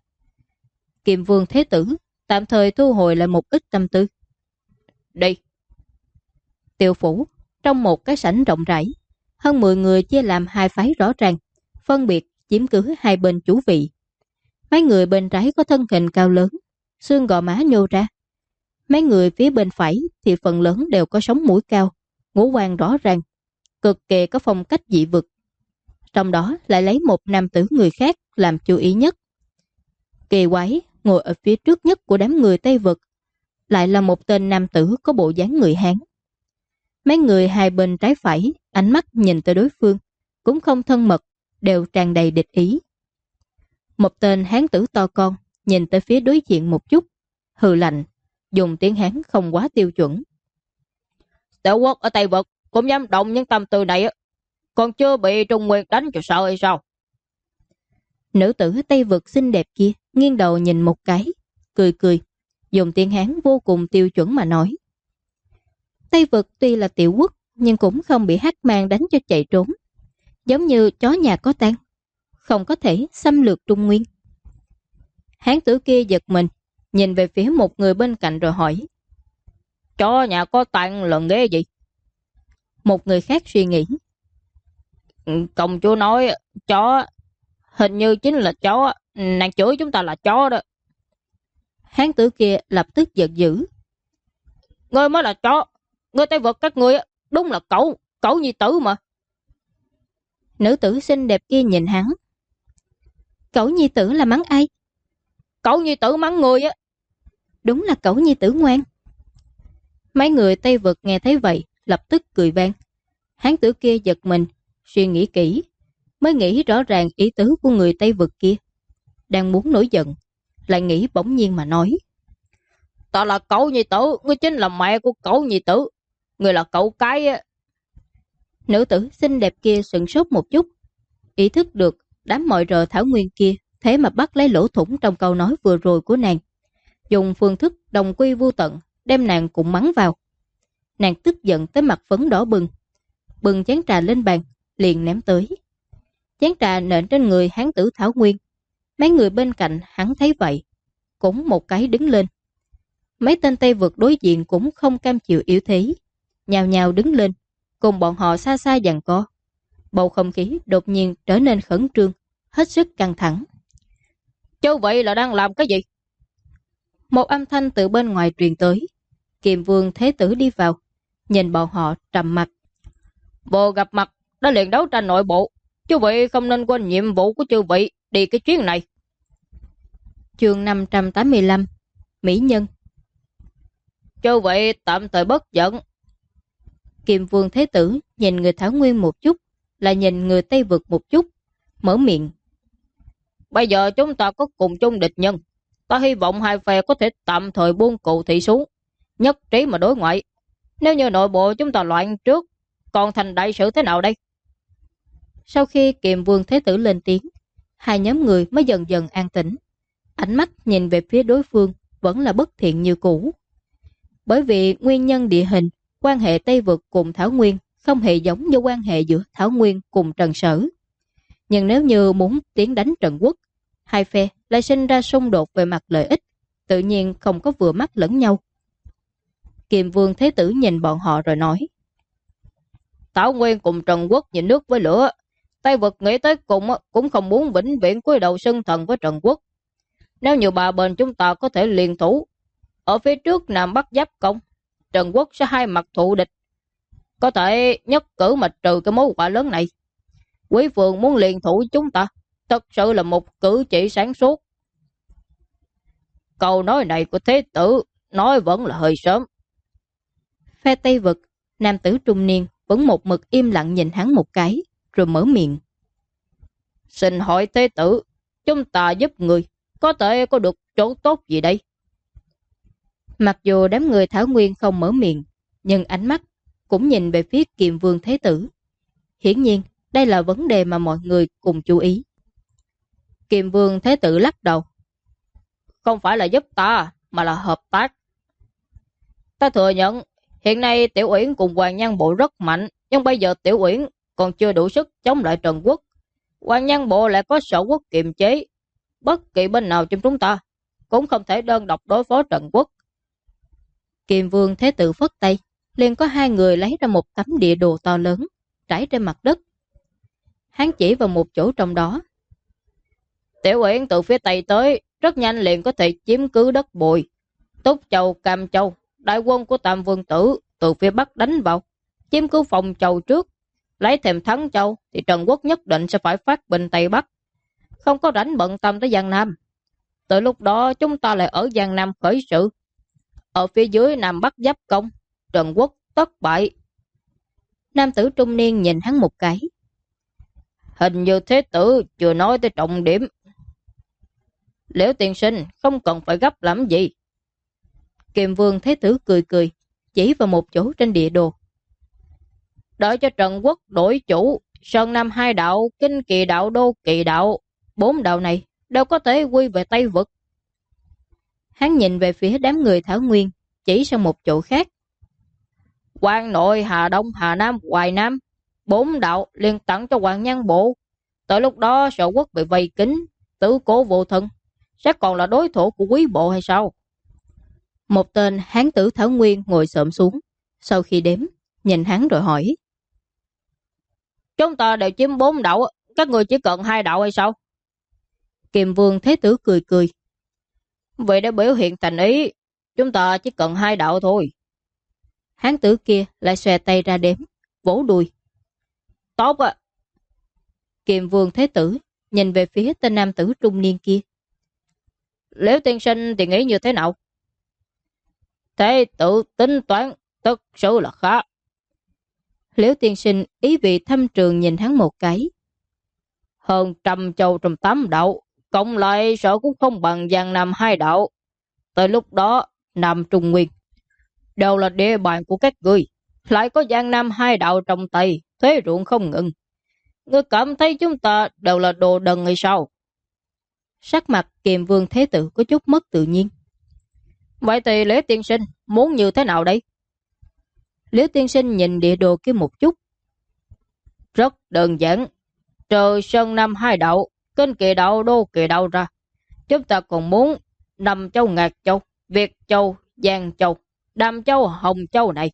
Kiềm Vương Thế Tử tạm thời thu hồi lại một ít tâm tư. Đi. Tiêu phủ, trong một cái sảnh rộng rãi, hơn 10 người chia làm hai phái rõ ràng, phân biệt chiếm cứ hai bên chủ vị. Mấy người bên trái có thân hình cao lớn, xương gò má nhô ra. Mấy người phía bên phải thì phần lớn đều có sống mũi cao, ngũ quan rõ ràng, cực kỳ có phong cách dị vực. Trong đó lại lấy một nam tử người khác làm chú ý nhất. Kỳ quái, ngồi ở phía trước nhất của đám người Tây Vực lại là một tên nam tử có bộ dáng người Hán. Mấy người hai bên trái phải, ánh mắt nhìn tới đối phương, cũng không thân mật, đều tràn đầy địch ý. Một tên Hán tử to con, nhìn tới phía đối diện một chút, hừ lạnh, dùng tiếng Hán không quá tiêu chuẩn. Tiểu quốc ở Tây Vực cũng dám động những tâm tư này, còn chưa bị Trung Nguyên đánh cho sợ hay sao? Nữ tử Tây Vực xinh đẹp kia nghiêng đầu nhìn một cái, cười cười, dùng tiếng Hán vô cùng tiêu chuẩn mà nói. Tây Vực tuy là tiểu quốc, nhưng cũng không bị Hắc Mang đánh cho chạy trốn. Giống như chó nhà có tang, không có thể xâm lược Trung Nguyên. Hán tử kia giật mình, nhìn về phía một người bên cạnh rồi hỏi: chó nhà có tang là nghĩa gì? Một người khác suy nghĩ: công chúa nói chó, hình như chính là chó, nàng chửi chúng ta là chó đó. Hán tử kia lập tức giận dữ: ngươi mới là chó, ngươi Tây Vực các ngươi đúng là cẩu nhi tử mà. Nữ tử xinh đẹp kia nhìn hắn: cẩu nhi tử là mắng ai? Cẩu nhi tử mắng ngươi á. Đúng là cẩu nhi tử ngoan. Mấy người Tây Vực nghe thấy vậy lập tức cười vang. Hán tử kia giật mình, suy nghĩ kỹ mới nghĩ rõ ràng ý tứ của người Tây Vực kia. Đang muốn nổi giận, lại nghĩ bỗng nhiên mà nói: ta là cậu nhi tử, ngươi chính là mẹ của cậu nhi tử, ngươi là cậu cái á. Nữ tử xinh đẹp kia sửng sốt một chút, ý thức được đám mọi rợ Thảo Nguyên kia thế mà bắt lấy lỗ thủng trong câu nói vừa rồi của nàng, dùng phương thức đồng quy vô tận đem nàng cũng mắng vào. Nàng tức giận tới mặt phấn đỏ bừng, bừng chén trà lên bàn liền ném tới. Chén trà nện trên người hán tử Thảo Nguyên. Mấy người bên cạnh hắn thấy vậy cũng một cái đứng lên. Mấy tên Tây Vực đối diện cũng không cam chịu yếu thế, nhào nhào đứng lên cùng bọn họ xa xa giằng co. Bầu không khí đột nhiên trở nên khẩn trương, hết sức căng thẳng. Chứ vậy là đang làm cái gì? Một âm thanh từ bên ngoài truyền tới. Kiềm Vương Thế Tử đi vào, nhìn bọn họ trầm mặt. Vừa gặp mặt đã liền đấu tranh nội bộ, chư vị không nên quên nhiệm vụ của chư vị đi cái chuyến này. Chương 585 Mỹ Nhân. Chư vị tạm thời bất giận. Kiềm Vương Thế Tử nhìn người Thảo Nguyên một chút, lại nhìn người Tây Vực một chút, mở miệng. Bây giờ chúng ta có cùng chung địch nhân, ta hy vọng hai phe có thể tạm thời buông cụ thị xuống, nhất trí mà đối ngoại. Nếu như nội bộ chúng ta loạn trước, còn thành đại sự thế nào đây? Sau khi Kiềm Vương Thế Tử lên tiếng, hai nhóm người mới dần dần an tĩnh. Ánh mắt nhìn về phía đối phương vẫn là bất thiện như cũ. Bởi vì nguyên nhân địa hình, quan hệ Tây Vực cùng Thảo Nguyên không hề giống như quan hệ giữa Thảo Nguyên cùng Trần Sở. Nhưng nếu như muốn tiến đánh Trần Quốc, hai phe lại sinh ra xung đột về mặt lợi ích, tự nhiên không có vừa mắt lẫn nhau. Kiềm Vương Thế Tử nhìn bọn họ rồi nói. Thảo Nguyên cùng Trần Quốc nhìn nước với lửa, Tây Vực nghĩ tới cùng cũng không muốn vĩnh viễn cúi đầu xưng thần với Trần Quốc. Nếu như bà bên chúng ta có thể liên thủ, ở phía trước Nam Bắc giáp công, Trần Quốc sẽ hai mặt thù địch, có thể nhất cử mà trừ cái mối họa lớn này. Quý Phường muốn liên thủ chúng ta, thật sự là một cử chỉ sáng suốt. Câu nói này của Thế Tử nói vẫn là hơi sớm. Phe Tây Vực, nam tử trung niên vẫn một mực im lặng nhìn hắn một cái, rồi mở miệng. Xin hỏi Thế Tử, chúng ta giúp người, có thể có được chỗ tốt gì đây? Mặc dù đám người Thảo Nguyên không mở miệng, nhưng ánh mắt cũng nhìn về phía Kiềm Vương Thế Tử. Hiển nhiên, đây là vấn đề mà mọi người cùng chú ý. Kiềm Vương Thế Tử lắc đầu. Không phải là giúp ta, mà là hợp tác. Ta thừa nhận, hiện nay Tiểu Uyển cùng Hoàng Nhan Bộ rất mạnh, nhưng bây giờ Tiểu Uyển còn chưa đủ sức chống lại Trần Quốc. Hoàng Nhan Bộ lại có Sở Quốc kiềm chế. Bất kỳ bên nào trong chúng ta cũng không thể đơn độc đối phó Trần Quốc. Kiềm Vương Thế Tử phất tay, liền có hai người lấy ra một tấm địa đồ to lớn, trải trên mặt đất. Hắn chỉ vào một chỗ trong đó. Tiểu Uyển từ phía Tây tới, rất nhanh liền có thể chiếm cứ đất Bùi, Túc Châu, Cam Châu. Đại quân của Tam Vương Tử từ phía Bắc đánh vào, chiếm cứ Phong Châu trước, lấy thêm Thắng Châu, thì Trần Quốc nhất định sẽ phải phát binh Tây Bắc, không có rảnh bận tâm tới Giang Nam. Tới lúc đó chúng ta lại ở Giang Nam khởi sự. Ở phía dưới Nam Bắc giáp công, Trần Quốc tất bại. Nam tử trung niên nhìn hắn một cái. Hình như Thế Tử chưa nói tới trọng điểm. Liễu tiên sinh không cần phải gấp làm gì. Kiềm Vương Thế Tử cười cười, chỉ vào một chỗ trên địa đồ. Đợi cho Trần Quốc đổi chủ, Sơn Nam hai đạo, Kinh Kỳ đạo, Đô Kỳ đạo, 4 đạo này đều có thể quy về Tây Vực. Hắn nhìn về phía đám người Thảo Nguyên, chỉ sang một chỗ khác. Quan Nội, Hà Đông, Hà Nam, Hoài Nam, 4 đạo liền tặng cho Hoàng Nhan Bộ. Tới lúc đó Sở Quốc bị vây kín, tứ cố vô thân, sẽ còn là đối thủ của Quý Bộ hay sao? Một tên hán tử Thảo Nguyên ngồi xổm xuống, sau khi đếm, nhìn hắn rồi hỏi. Chúng ta đều chiếm 4 đạo, các người chỉ cần 2 đạo hay sao? Kiềm Vương Thế Tử cười cười. Vậy để biểu hiện thành ý, chúng ta chỉ cần 2 đạo thôi. Hán tử kia lại xòe tay ra đếm, vỗ đùi. Tốt ạ. Kiềm Vương Thế Tử nhìn về phía tên nam tử trung niên kia. Liễu tiên sinh thì nghĩ như thế nào? Thế tự tính toán thực sự là khá. Liễu tiên sinh ý vị thâm trường nhìn hắn một cái. Hơn 100 châu trong 8 đạo, cộng lại sợ cũng không bằng Giang Nam 2 đạo. Tới lúc đó, Nam Trung Nguyên đều là địa bàn của các ngươi, lại có Giang Nam 2 đạo trong tay, thuế ruộng không ngừng. Ngươi cảm thấy chúng ta đều là đồ đần hay sao? Sắc mặt Kiềm Vương Thế Tử có chút mất tự nhiên. Vậy thì Liễu tiên sinh muốn như thế nào đây? Liễu tiên sinh nhìn địa đồ kia một chút. Rất đơn giản. Trừ Sơn Nam 2 đạo, Kinh Kỳ đạo, Đô Kỳ đạo ra, chúng ta còn muốn Nam Châu, Ngạc Châu, Việt Châu, Giang Châu, Đàm Châu, Hồng Châu này.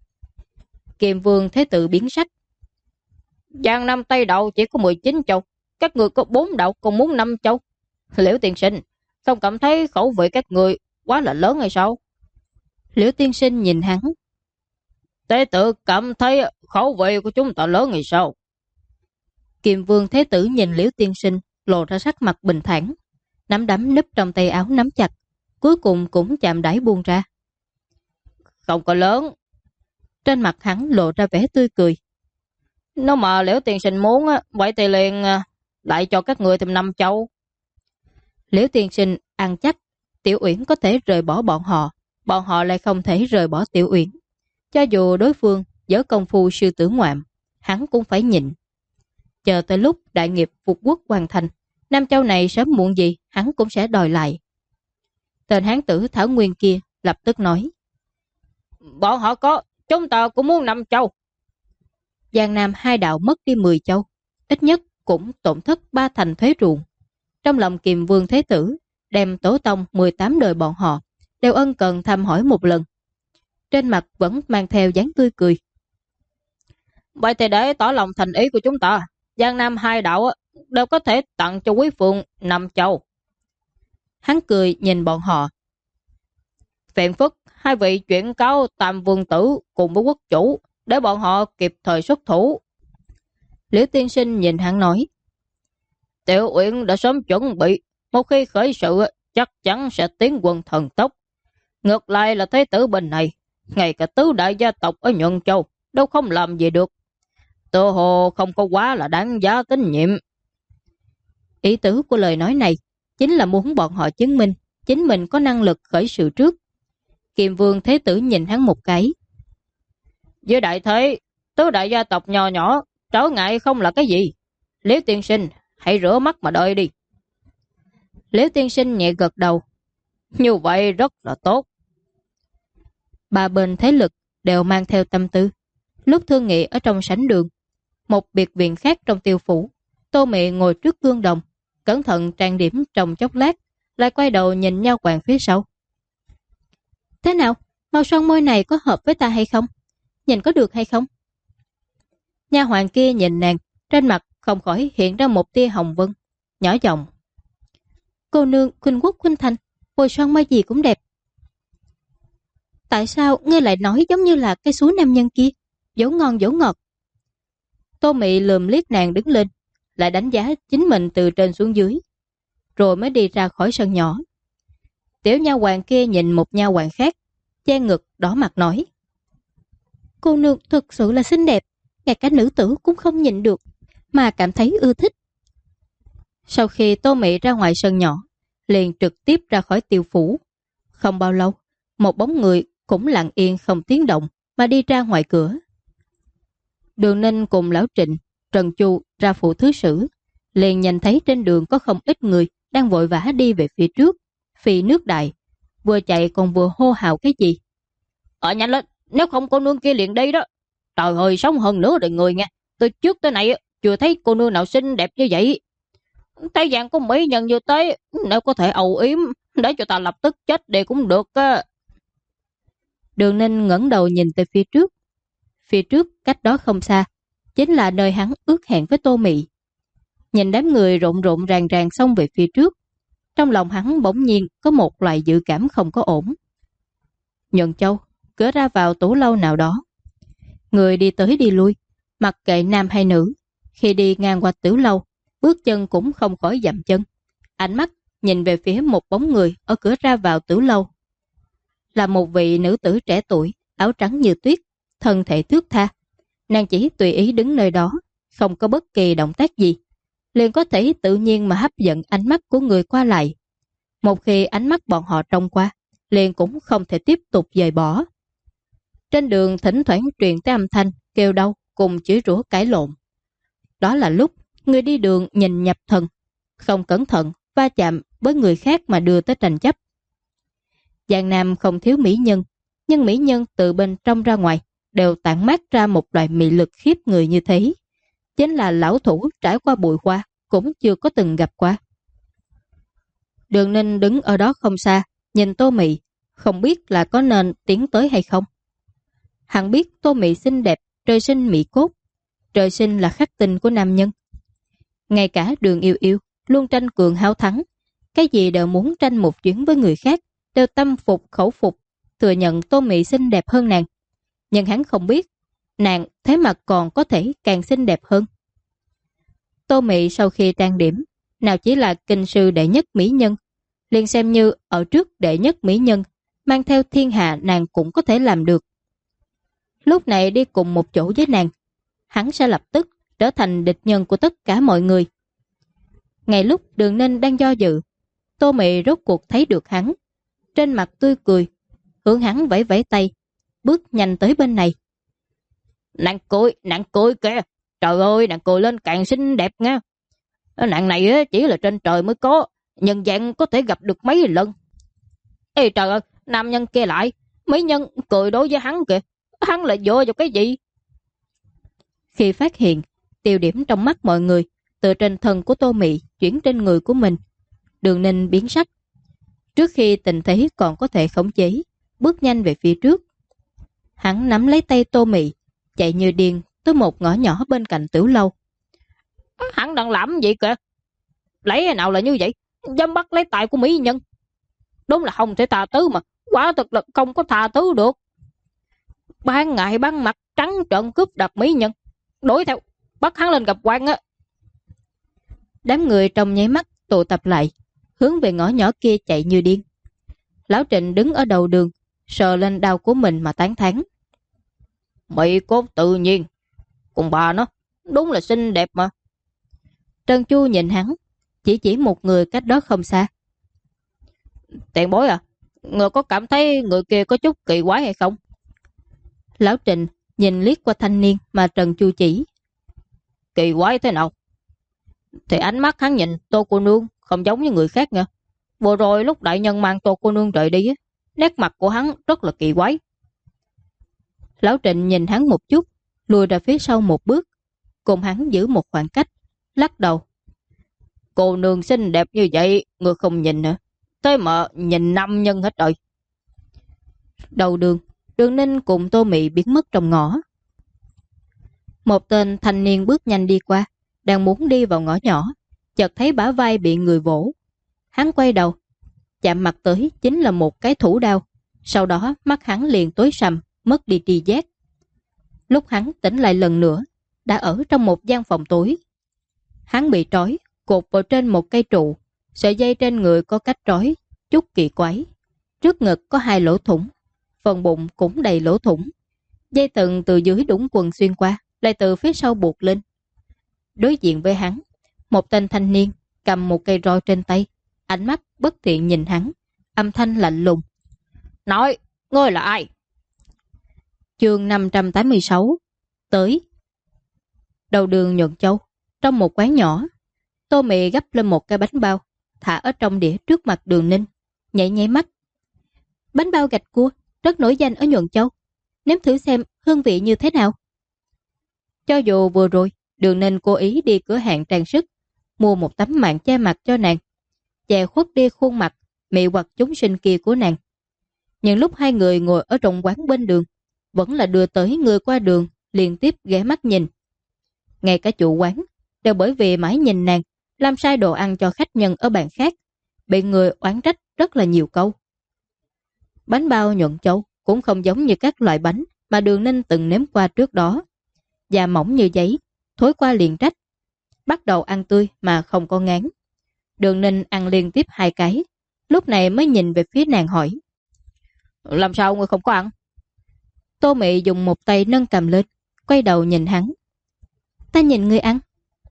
Kiềm Vương Thế Tử biến sắc. Giang Nam Tây đạo chỉ có 19 châu, các người có 4 đạo còn muốn 5 châu. Liễu tiên sinh, không cảm thấy khẩu vị các người quá là lớn hay sao? Liễu tiên sinh nhìn hắn. Tế tử cảm thấy khẩu vị của chúng ta lớn hay sao? Kiềm Vương Thế Tử nhìn Liễu tiên sinh, lộ ra sắc mặt bình thản, nắm đấm núp trong tay áo nắm chặt, cuối cùng cũng chạm đáy buông ra. Không có lớn. Trên mặt hắn lộ ra vẻ tươi cười. Nếu mà Liễu tiên sinh muốn, vậy thì liền lại cho các người thêm 5 châu. Liễu tiên sinh ăn chắc Tiểu Uyển có thể rời bỏ bọn họ lại không thể rời bỏ Tiểu Uyển. Cho dù đối phương giở công phu sư tử ngoạm, hắn cũng phải nhịn. Chờ tới lúc đại nghiệp phục quốc hoàn thành, 5 châu này sớm muộn gì hắn cũng sẽ đòi lại. Tên hán tử Thảo Nguyên kia lập tức nói. Bọn họ có, chúng ta cũng muốn 5 châu. Giang Nam hai đạo mất đi 10 châu, ít nhất cũng tổn thất 3 thành thuế ruộng. Trong lòng Kiềm Vương Thế Tử, đem tổ tông 18 đời bọn họ đều ân cần thăm hỏi một lần. Trên mặt vẫn mang theo dáng tươi cười. Vậy thì để tỏ lòng thành ý của chúng ta, Giang Nam hai đạo đều có thể tặng cho Quý Phượng 5 châu. Hắn cười nhìn bọn họ. Phiền phức hai vị chuyển cáo Tam Vương Tử cùng với quốc chủ, để bọn họ kịp thời xuất thủ. Liễu tiên sinh nhìn hắn nói. Tiểu Uyển đã sớm chuẩn bị, một khi khởi sự chắc chắn sẽ tiến quân thần tốc. Ngược lại là Thế tử bên này, ngay cả tứ đại gia tộc ở Nhuận Châu đâu không làm gì được. Tự hồ không có quá là đáng giá tín nhiệm. Ý tứ của lời nói này chính là muốn bọn họ chứng minh chính mình có năng lực khởi sự trước. Kiềm Vương Thế Tử nhìn hắn một cái. Với đại thế, tứ đại gia tộc nhỏ nhỏ, trở ngại không là cái gì. Liễu tiên sinh, hãy rửa mắt mà đợi đi. Liễu tiên sinh nhẹ gật đầu. Như vậy rất là tốt. Ba bên thế lực đều mang theo tâm tư. Lúc thương nghị ở trong sảnh đường, một biệt viện khác trong Tiêu phủ, Tô Mị ngồi trước gương đồng, cẩn thận trang điểm trong chốc lát, lại quay đầu nhìn Nha Hoàng phía sau. Thế nào? Màu son môi này có hợp với ta hay không? Nhìn có được hay không? Nha Hoàng kia nhìn nàng, trên mặt không khỏi hiện ra một tia hồng vân, nhỏ giọng. Cô nương khuynh quốc khuynh thành, bôi son môi gì cũng đẹp. Tại sao ngươi lại nói giống như là cái số nam nhân kia, dỗ ngon dỗ ngọt? Tô Mị lườm liếc nàng đứng lên, lại đánh giá chính mình từ trên xuống dưới, rồi mới đi ra khỏi sân nhỏ. Tiểu nha hoàng kia nhìn một nha hoàng khác, che ngực đỏ mặt nói. Cô nương thực sự là xinh đẹp, ngay cả nữ tử cũng không nhịn được, mà cảm thấy ưa thích. Sau khi Tô Mị ra ngoài sân nhỏ, liền trực tiếp ra khỏi Tiêu phủ. Không bao lâu, một bóng người cũng lặng yên không tiếng động mà đi ra ngoài cửa. Đường Ninh cùng Lão Trịnh, Trần Chu ra phụ thứ sử, liền nhìn thấy trên đường có không ít người đang vội vã đi về phía trước, phi nước đại, vừa chạy còn vừa hô hào cái gì. Nhanh lên, nếu không cô nương kia liền đây đó. Trời ơi, sống hơn nữa đời người nha. Từ trước tới nay chưa thấy cô nương nào xinh đẹp như vậy. Thấy dạng của mỹ nhân như thế, nếu có thể âu yếm để cho ta lập tức chết đi cũng được. Đường Ninh ngẩng đầu nhìn tới phía trước. Phía trước cách đó không xa chính là nơi hắn ước hẹn với Tô Mị. Nhìn đám người rộn rộn ràng ràng xông về phía trước, trong lòng hắn bỗng nhiên có một loại dự cảm không có ổn. Nhuận Châu, cửa ra vào tủ lâu nào đó, người đi tới đi lui, mặc kệ nam hay nữ, khi đi ngang qua tiểu lâu, bước chân cũng không khỏi dậm chân, ánh mắt nhìn về phía một bóng người ở cửa ra vào tiểu lâu. Là một vị nữ tử trẻ tuổi, áo trắng như tuyết, thân thể thướt tha. Nàng chỉ tùy ý đứng nơi đó, không có bất kỳ động tác gì, liền có thể tự nhiên mà hấp dẫn ánh mắt của người qua lại. Một khi ánh mắt bọn họ trông qua, liền cũng không thể tiếp tục dời bỏ. Trên đường thỉnh thoảng truyền tới âm thanh kêu đau cùng chửi rủa cãi lộn. Đó là lúc người đi đường nhìn nhập thần, không cẩn thận va chạm với người khác mà đưa tới tranh chấp. Giang Nam không thiếu mỹ nhân, nhưng mỹ nhân từ bên trong ra ngoài đều tản mát ra một loại mị lực khiếp người như thế. Chính là lão thủ trải qua bụi hoa cũng chưa có từng gặp qua. Đường Ninh đứng ở đó không xa, nhìn Tô Mị, không biết là có nên tiến tới hay không. Hắn biết Tô Mị xinh đẹp, trời sinh mỹ cốt, trời sinh là khắc tinh của nam nhân. Ngay cả Đường Yêu Yêu luôn tranh cường háo thắng, cái gì đều muốn tranh một chuyến với người khác, đều tâm phục khẩu phục, thừa nhận Tô Mị xinh đẹp hơn nàng. Nhưng hắn không biết, nàng thế mà còn có thể càng xinh đẹp hơn. Tô Mị sau khi trang điểm, nào chỉ là kinh sư đệ nhất mỹ nhân, liền xem như ở trước đệ nhất mỹ nhân, mang theo thiên hạ nàng cũng có thể làm được. Lúc này đi cùng một chỗ với nàng, hắn sẽ lập tức trở thành địch nhân của tất cả mọi người. Ngay lúc Đường Ninh đang do dự, Tô Mị rốt cuộc thấy được hắn, trên mặt tươi cười, hướng hắn vẫy vẫy tay, bước nhanh tới bên này. Nàng cười kìa, trời ơi, nàng cười lên càng xinh đẹp nha. Nàng này chỉ là trên trời mới có, nhân gian có thể gặp được mấy lần. Ê trời ơi, nam nhân kia lại, mấy nhân cười đối với hắn kìa, hắn lại dựa vào cái gì? Khi phát hiện, tiêu điểm trong mắt mọi người từ trên thân của Tô Mị chuyển trên người của mình, Đường Ninh biến sắc. Trước khi tình thế còn có thể khống chế, bước nhanh về phía trước. Hắn nắm lấy tay Tô Mị, chạy như điên tới một ngõ nhỏ bên cạnh tiểu lâu. Hắn đang làm gì kìa? Lấy nào là như vậy? Dám bắt lấy tài của mỹ nhân. Đúng là không thể tha thứ mà, quả thực là không có tha thứ được. Ban ngày ban mặt trắng trợn cướp đoạt mỹ nhân, đuổi theo, bắt hắn lên gặp quan á. Đám người trong nháy mắt tụ tập lại, hướng về ngõ nhỏ kia chạy như điên. Lão Trịnh đứng ở đầu đường, sờ lên đau của mình mà tán thán. Mỹ cốt tự nhiên, cùng bà nó, đúng là xinh đẹp mà. Trân Chu nhìn hắn, chỉ một người cách đó không xa. Tiền bối à, người có cảm thấy người kia có chút kỳ quái hay không? Lão Trịnh nhìn liếc qua thanh niên mà Trần Chu chỉ. Kỳ quái thế nào? Thì ánh mắt hắn nhìn Tô cô nương không giống như người khác nha. Vừa rồi lúc đại nhân mang Tô cô nương rời đi, nét mặt của hắn rất là kỳ quái. Lão Trịnh nhìn hắn một chút, lùi ra phía sau một bước, cùng hắn giữ một khoảng cách, lắc đầu. Cô nương xinh đẹp như vậy, người không nhìn hả? Thế mà nhìn nam nhân hết rồi. Đầu đường, Đường Ninh cùng Tô Mị biến mất trong ngõ. Một tên thanh niên bước nhanh đi qua, đang muốn đi vào ngõ nhỏ, chợt thấy bả vai bị người vỗ. Hắn quay đầu, chạm mặt tới chính là một cái thủ đao. Sau đó mắt hắn liền tối sầm, mất đi tri giác. Lúc hắn tỉnh lại lần nữa, đã ở trong một gian phòng tối. Hắn bị trói, cột vào trên một cây trụ, sợi dây trên người có cách trói, chút kỳ quái. Trước ngực có 2 lỗ thủng, phần bụng cũng đầy lỗ thủng. Dây thừng từ dưới đũng quần xuyên qua, lại từ phía sau buộc lên. Đối diện với hắn, một tên thanh niên cầm một cây roi trên tay, ánh mắt bất thiện nhìn hắn, âm thanh lạnh lùng. Nói, ngươi là ai? Chương 586. Tới. Đầu đường Nhuận Châu, trong một quán nhỏ, Tô Mị gấp lên một cái bánh bao, thả ở trong đĩa trước mặt Đường Ninh, nhảy nháy mắt. Bánh bao gạch cua, rất nổi danh ở Nhuận Châu, nếm thử xem hương vị như thế nào. Cho dù vừa rồi, Đường Ninh cố ý đi cửa hàng trang sức, mua một tấm màn che mặt cho nàng, che khuất đi khuôn mặt mị hoặc chúng sinh kia của nàng. Nhưng lúc hai người ngồi ở trong quán bên đường, vẫn là đưa tới người qua đường liên tiếp ghé mắt nhìn. Ngay cả chủ quán đều bởi vì mãi nhìn nàng làm sai đồ ăn cho khách nhân ở bàn khác, bị người oán trách rất là nhiều câu. Bánh bao Nhuận Châu cũng không giống như các loại bánh mà Đường Ninh từng nếm qua trước đó. Da mỏng như giấy, thối qua liền trách. Bắt đầu ăn tươi mà không có ngán. Đường Ninh ăn liên tiếp 2 cái, lúc này mới nhìn về phía nàng hỏi. Làm sao người không có ăn? Tô Mị dùng một tay nâng cầm lên, quay đầu nhìn hắn. Ta nhìn ngươi ăn.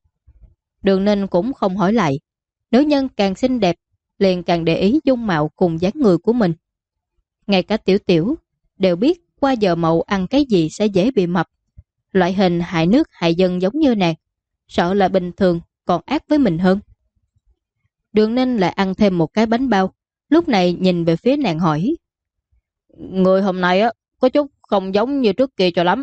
Đường Ninh cũng không hỏi lại. Nữ nhân càng xinh đẹp, liền càng để ý dung mạo cùng dáng người của mình. Ngay cả Tiểu Tiểu đều biết qua giờ mậu ăn cái gì sẽ dễ bị mập. Loại hình hại nước hại dân giống như nàng, sợ là bình thường còn ác với mình hơn. Đường Ninh lại ăn thêm một cái bánh bao, lúc này nhìn về phía nàng hỏi. Người hôm nay có chút không giống như trước kia cho lắm.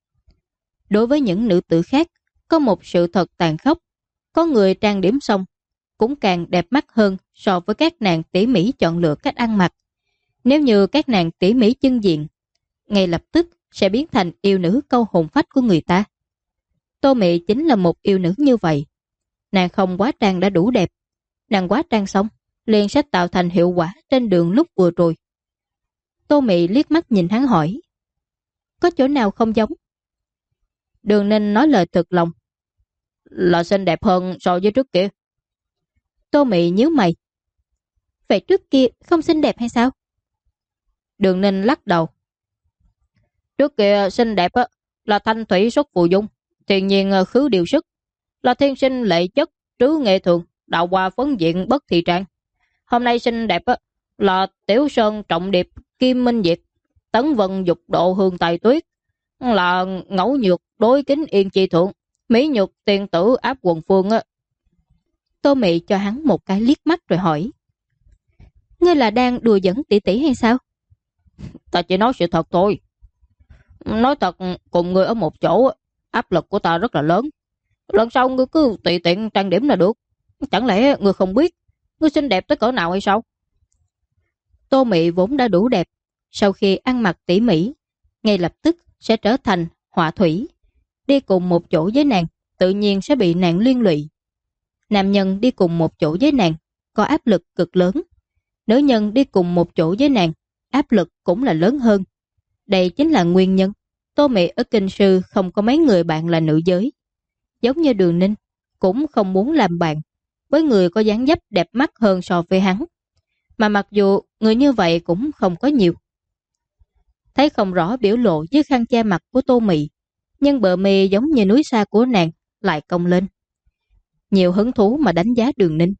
Đối với những nữ tử khác, có một sự thật tàn khốc. Có người trang điểm xong, cũng càng đẹp mắt hơn so với các nàng tỉ mỉ chọn lựa cách ăn mặc. Nếu như các nàng tỉ mỉ chân diện, ngay lập tức sẽ biến thành yêu nữ câu hồn phách của người ta. Tô Mị chính là một yêu nữ như vậy. Nàng không quá trang đã đủ đẹp. Nàng quá trang xong, liền sẽ tạo thành hiệu quả trên đường lúc vừa rồi. Tô Mị liếc mắt nhìn hắn hỏi, có chỗ nào không giống? Đường Ninh nói lời thực lòng, là xinh đẹp hơn so với trước kia. Tô Mị nhíu mày, vậy trước kia không xinh đẹp hay sao? Đường Ninh lắc đầu, trước kia xinh đẹp là thanh thủy xuất phù dung, thiên nhiên khứ điều sức, là thiên sinh lệ chất, trứ nghệ thường, đạo hòa phấn diện bất thị trạng. Hôm nay xinh đẹp là tiểu sơn trọng điệp, kim minh diệt, tấn vân dục độ hương tài tuyết, là ngẫu nhược đối kính yên chi thượng, mỹ nhược tiền tử áp quần phương. Tô Mị cho hắn một cái liếc mắt rồi hỏi, ngươi là đang đùa giỡn tỷ tỷ hay sao? Ta chỉ nói sự thật thôi. Nói thật, cùng ngươi ở một chỗ, áp lực của ta rất là lớn. Lần sau ngươi cứ tùy tiện trang điểm là được. Chẳng lẽ ngươi không biết ngươi xinh đẹp tới cỡ nào hay sao? Tô Mị vốn đã đủ đẹp, sau khi ăn mặc tỉ mỉ, ngay lập tức sẽ trở thành họa thủy. Đi cùng một chỗ với nàng, tự nhiên sẽ bị nàng liên lụy. Nam nhân đi cùng một chỗ với nàng, có áp lực cực lớn. Nữ nhân đi cùng một chỗ với nàng, áp lực cũng là lớn hơn. Đây chính là nguyên nhân Tô Mị ở Kinh Sư không có mấy người bạn là nữ giới. Giống như Đường Ninh, cũng không muốn làm bạn với người có dáng dấp đẹp mắt hơn so với hắn. Mà mặc dù người như vậy cũng không có nhiều. Thấy không rõ biểu lộ dưới khăn che mặt của Tô Mị, nhưng bờ mi giống như núi xa của nàng lại cong lên. Nhiều hứng thú mà đánh giá Đường Ninh.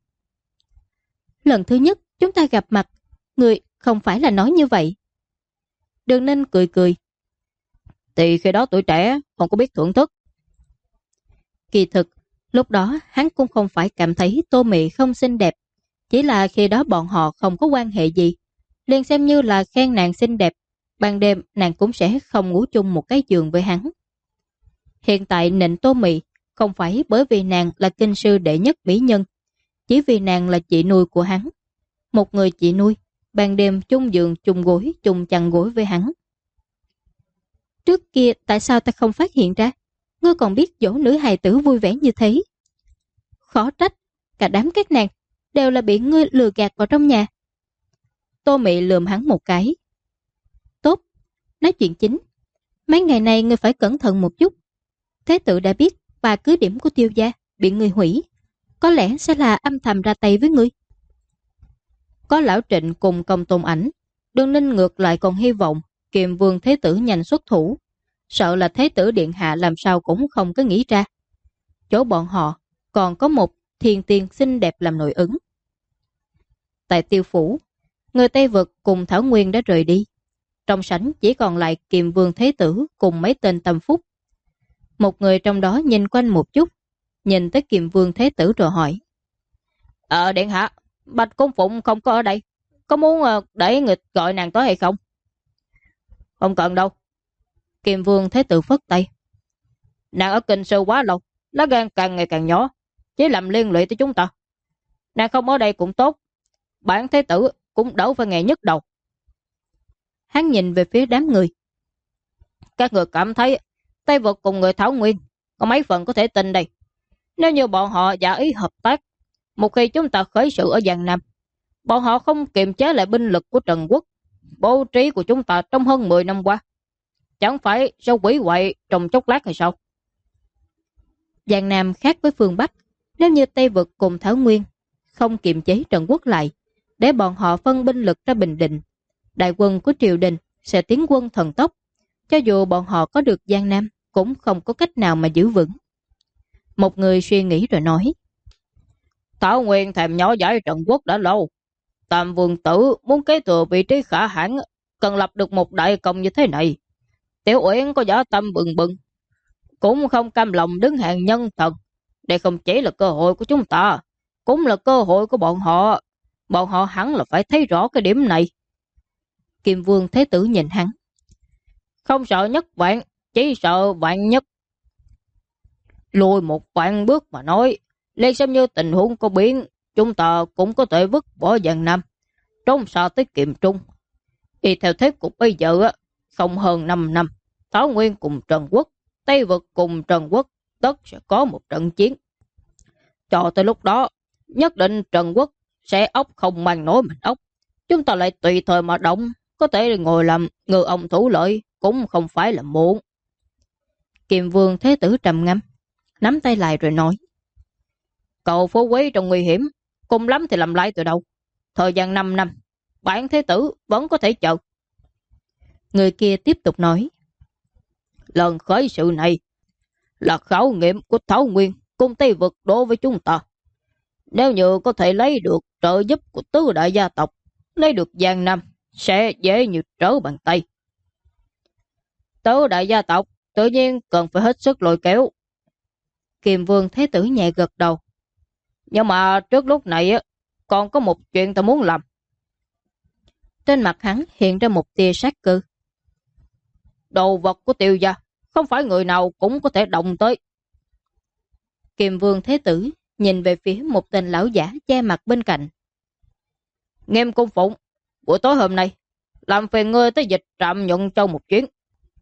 Lần thứ nhất chúng ta gặp mặt, người không phải là nói như vậy. Đường Ninh cười cười. Thì khi đó tuổi trẻ không có biết thưởng thức. Kỳ thực, lúc đó hắn cũng không phải cảm thấy Tô Mị không xinh đẹp. Chỉ là khi đó bọn họ không có quan hệ gì, liền xem như là khen nàng xinh đẹp. Ban đêm nàng cũng sẽ không ngủ chung một cái giường với hắn. Hiện tại nịnh Tô Mị không phải bởi vì nàng là kinh sư đệ nhất mỹ nhân, chỉ vì nàng là chị nuôi của hắn. Một người chị nuôi, ban đêm chung giường chung gối chung chăn gối với hắn. Trước kia tại sao ta không phát hiện ra? Ngươi còn biết dỗ nữ hài tử vui vẻ như thế. Khó trách, cả đám các nàng đều là bị ngươi lừa gạt vào trong nhà. Tô Mị lườm hắn một cái. Tốt, nói chuyện chính. Mấy ngày này ngươi phải cẩn thận một chút. Thế tử đã biết và cứ điểm của Tiêu gia bị ngươi hủy, có lẽ sẽ là âm thầm ra tay với ngươi. Có lão Trịnh cùng Công Tôn Ảnh, Đường Ninh ngược lại còn hy vọng Kiềm Vương Thế Tử nhanh xuất thủ, sợ là Thế Tử Điện Hạ làm sao cũng không có nghĩ ra. Chỗ bọn họ còn có một thiên tiên xinh đẹp làm nội ứng. Tại Tiêu Phủ, người Tây Vực cùng Thảo Nguyên đã rời đi. Trong sảnh chỉ còn lại Kiềm Vương Thế Tử cùng mấy tên tâm phúc. Một người trong đó nhìn quanh một chút, nhìn tới Kiềm Vương Thế Tử rồi hỏi. Điện hạ, Bạch Cung Phụng không có ở đây. Có muốn để người gọi nàng tới hay không? Không cần đâu. Kiềm Vương Thế Tử phất tay. Nàng ở Kinh Sư quá lâu, lá gan càng ngày càng nhỏ, chỉ làm liên lụy tới chúng ta. Nàng không ở đây cũng tốt, bản Thế Tử cũng đỡ phải ngày nhức đầu. Hắn nhìn về phía đám người. Các người cảm thấy Tây Vực cùng người Thảo Nguyên có mấy phần có thể tin đây? Nếu như bọn họ giả ý hợp tác, một khi chúng ta khởi sự ở Giang Nam, bọn họ không kiềm chế lại binh lực của Trần Quốc, bố trí của chúng ta trong hơn 10 năm qua, chẳng phải sẽ quỷ hoại trong chốc lát hay sao? Giang Nam khác với phương Bắc. Nếu như Tây Vực cùng Thảo Nguyên không kiềm chế Trần Quốc lại, để bọn họ phân binh lực ra Bình Định, đại quân của triều đình sẽ tiến quân thần tốc. Cho dù bọn họ có được Giang Nam, cũng không có cách nào mà giữ vững. Một người suy nghĩ rồi nói. Thảo Nguyên thèm nhỏ giải Trần Quốc đã lâu. Tam Vương Tử muốn kế thừa vị trí khả hãn, cần lập được một đại công như thế này. Tiểu Uyển có giả tâm bừng bừng, cũng không cam lòng đứng hàng nhân thần. Đây không chỉ là cơ hội của chúng ta, cũng là cơ hội của bọn họ. Bọn họ hẳn là phải thấy rõ cái điểm này. Kim Vương Thế Tử nhìn hắn. Không sợ nhất vạn, chỉ sợ vạn nhất. Lùi một vạn bước mà nói, liền xem như tình huống có biến, chúng ta cũng có thể vứt bỏ Giang Nam, trốn xa tới Kiệm Trung. Y theo thế cục bây giờ, không hơn 5 năm, Thảo Nguyên cùng Trần Quốc, Tây Vực cùng Trần Quốc, tất sẽ có một trận chiến. Cho tới lúc đó, nhất định Trần Quốc Xe ốc không mang nổi mình ốc. Chúng ta lại tùy thời mà động. Có thể ngồi làm ngư ông thủ lợi cũng không phải là muộn. Kiềm Vương Thế Tử trầm ngâm, nắm tay lại rồi nói. Cậu phú quý trong nguy hiểm, cùng lắm thì làm lại từ đầu. Thời gian 5 năm, bản Thế Tử vẫn có thể chờ. Người kia tiếp tục nói. Lần khởi sự này là khảo nghiệm của Thảo Nguyên cùng Tây Vực đối với chúng ta. Nếu như có thể lấy được trợ giúp của tứ đại gia tộc, lấy được Giang Nam, sẽ dễ như trở bàn tay. Tứ đại gia tộc tự nhiên cần phải hết sức lôi kéo. Kiềm Vương Thế Tử nhẹ gật đầu. Nhưng mà trước lúc này còn có một chuyện ta muốn làm. Trên mặt hắn hiện ra một tia sát cơ. Đồ vật của Tiêu gia không phải người nào cũng có thể động tới. Kiềm Vương Thế Tử nhìn về phía một tên lão giả che mặt bên cạnh. Nghiêm Cung Phụng, buổi tối hôm nay làm phiền ngươi tới Dịch Trạm Nhuận Châu một chuyến.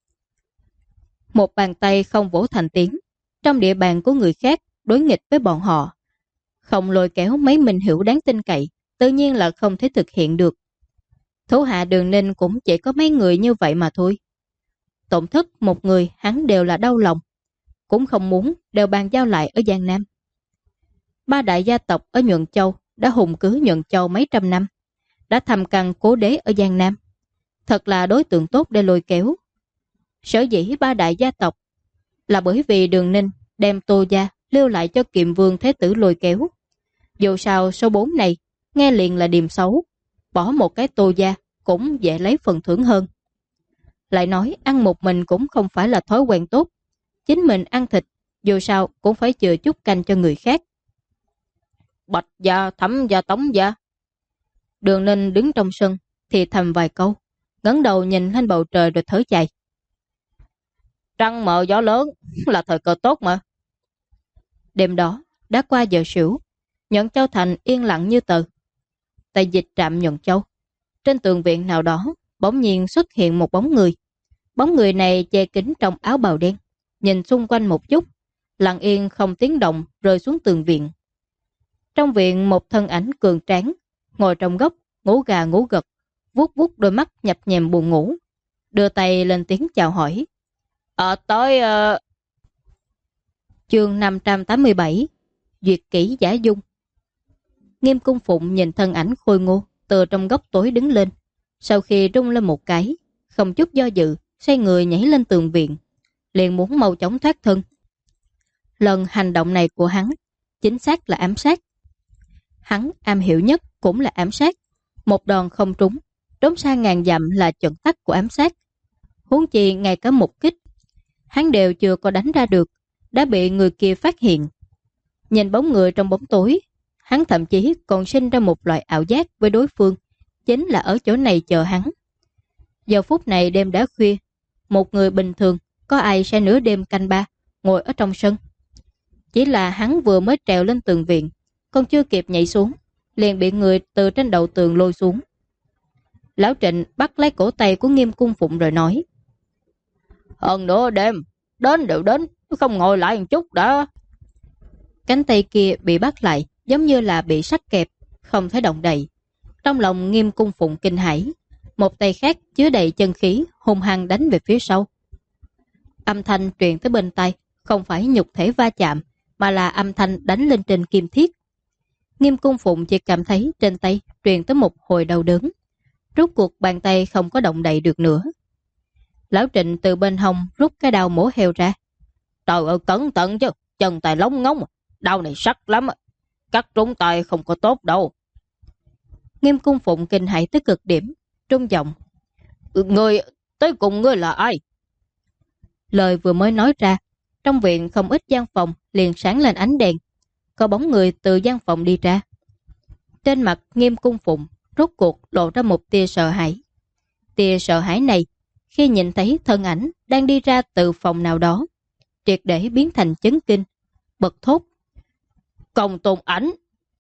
Một bàn tay không vỗ thành tiếng. Trong địa bàn của người khác đối nghịch với bọn họ, không lôi kéo mấy minh hữu đáng tin cậy, tự nhiên là không thể thực hiện được. Thủ hạ Đường Ninh cũng chỉ có mấy người như vậy mà thôi. Tổn thất một người hắn đều là đau lòng, cũng không muốn đều bàn giao lại ở Giang Nam. Ba đại gia tộc ở Nhuận Châu đã hùng cứ Nhuận Châu mấy trăm năm, đã thầm căn cố đế ở Giang Nam, thật là đối tượng tốt để lôi kéo. Sở dĩ ba đại gia tộc là bởi vì Đường Ninh đem Tô gia lưu lại cho Kiệm Vương Thế Tử lôi kéo. Dù sao số 4 này nghe liền là điềm xấu, bỏ một cái Tô gia cũng dễ lấy phần thưởng hơn. Lại nói ăn một mình cũng không phải là thói quen tốt, chính mình ăn thịt dù sao cũng phải chừa chút canh cho người khác. Bạch gia, Thẩm gia, Tống gia. Đường Ninh đứng trong sân thì thầm vài câu, ngẩng đầu nhìn lên bầu trời rồi thở dài. Trăng mờ gió lớn là thời cơ tốt mà. Đêm đó đã qua giờ sửu, Nhuận Châu thành yên lặng như tờ. Tại Dịch Trạm Nhuận Châu, trên tường viện nào đó bỗng nhiên xuất hiện một bóng người. Bóng người này che kín trong áo bào đen, nhìn xung quanh một chút, lặng yên không tiếng động rơi xuống tường viện. Trong viện một thân ảnh cường tráng ngồi trong góc, ngủ gà ngủ gật, vuốt vuốt đôi mắt nhập nhèm buồn ngủ, đưa tay lên tiếng chào hỏi. Chương 587 Duyệt kỹ giả dung. Nghiêm Cung Phụng nhìn thân ảnh khôi ngô từ trong góc tối đứng lên, sau khi rung lên một cái, không chút do dự, xoay người nhảy lên tường viện, liền muốn mau chóng thoát thân. Lần hành động này của hắn chính xác là ám sát. Hắn am hiểu nhất cũng là ám sát. Một đòn không trúng, trốn xa ngàn dặm là chuẩn tắc của ám sát. Huống chi ngay cả một kích hắn đều chưa có đánh ra được, đã bị người kia phát hiện. Nhìn bóng người trong bóng tối, hắn thậm chí còn sinh ra một loại ảo giác với đối phương, chính là ở chỗ này chờ hắn. Giờ phút này đêm đã khuya, một người bình thường có ai sẽ nửa đêm canh ba ngồi ở trong sân. Chỉ là hắn vừa mới trèo lên tường viện, còn chưa kịp nhảy xuống, liền bị người từ trên đầu tường lôi xuống. Lão Trịnh bắt lấy cổ tay của Nghiêm Cung Phụng rồi nói. Hơn nửa đêm, đến đều đến, không ngồi lại một chút đã. Cánh tay kia bị bắt lại, giống như là bị sắt kẹp, không thể động đậy. Trong lòng Nghiêm Cung Phụng kinh hãi, một tay khác chứa đầy chân khí, hung hăng đánh về phía sau. Âm thanh truyền tới bên tai, không phải nhục thể va chạm, mà là âm thanh đánh lên trên kim thiết. Nghiêm Cung Phụng chỉ cảm thấy trên tay truyền tới một hồi đau đớn. Rốt cuộc bàn tay không có động đậy được nữa. Lão Trịnh từ bên hông rút cái đao mổ heo ra. Trời ơi, cẩn thận chứ, chân tay lóng ngóng, đau này sắc lắm, cắt trúng tay không có tốt đâu. Nghiêm Cung Phụng kinh hãi tới cực điểm, trung giọng. Ngươi, tới cùng ngươi là ai? Lời vừa mới nói ra, trong viện không ít gian phòng liền sáng lên ánh đèn. Có bóng người từ gian phòng đi ra. Trên mặt Nghiêm Cung Phụng rốt cuộc lộ ra một tia sợ hãi. Tia sợ hãi này, khi nhìn thấy thân ảnh đang đi ra từ phòng nào đó, triệt để biến thành chấn kinh, bật thốt. Công Tôn Ảnh!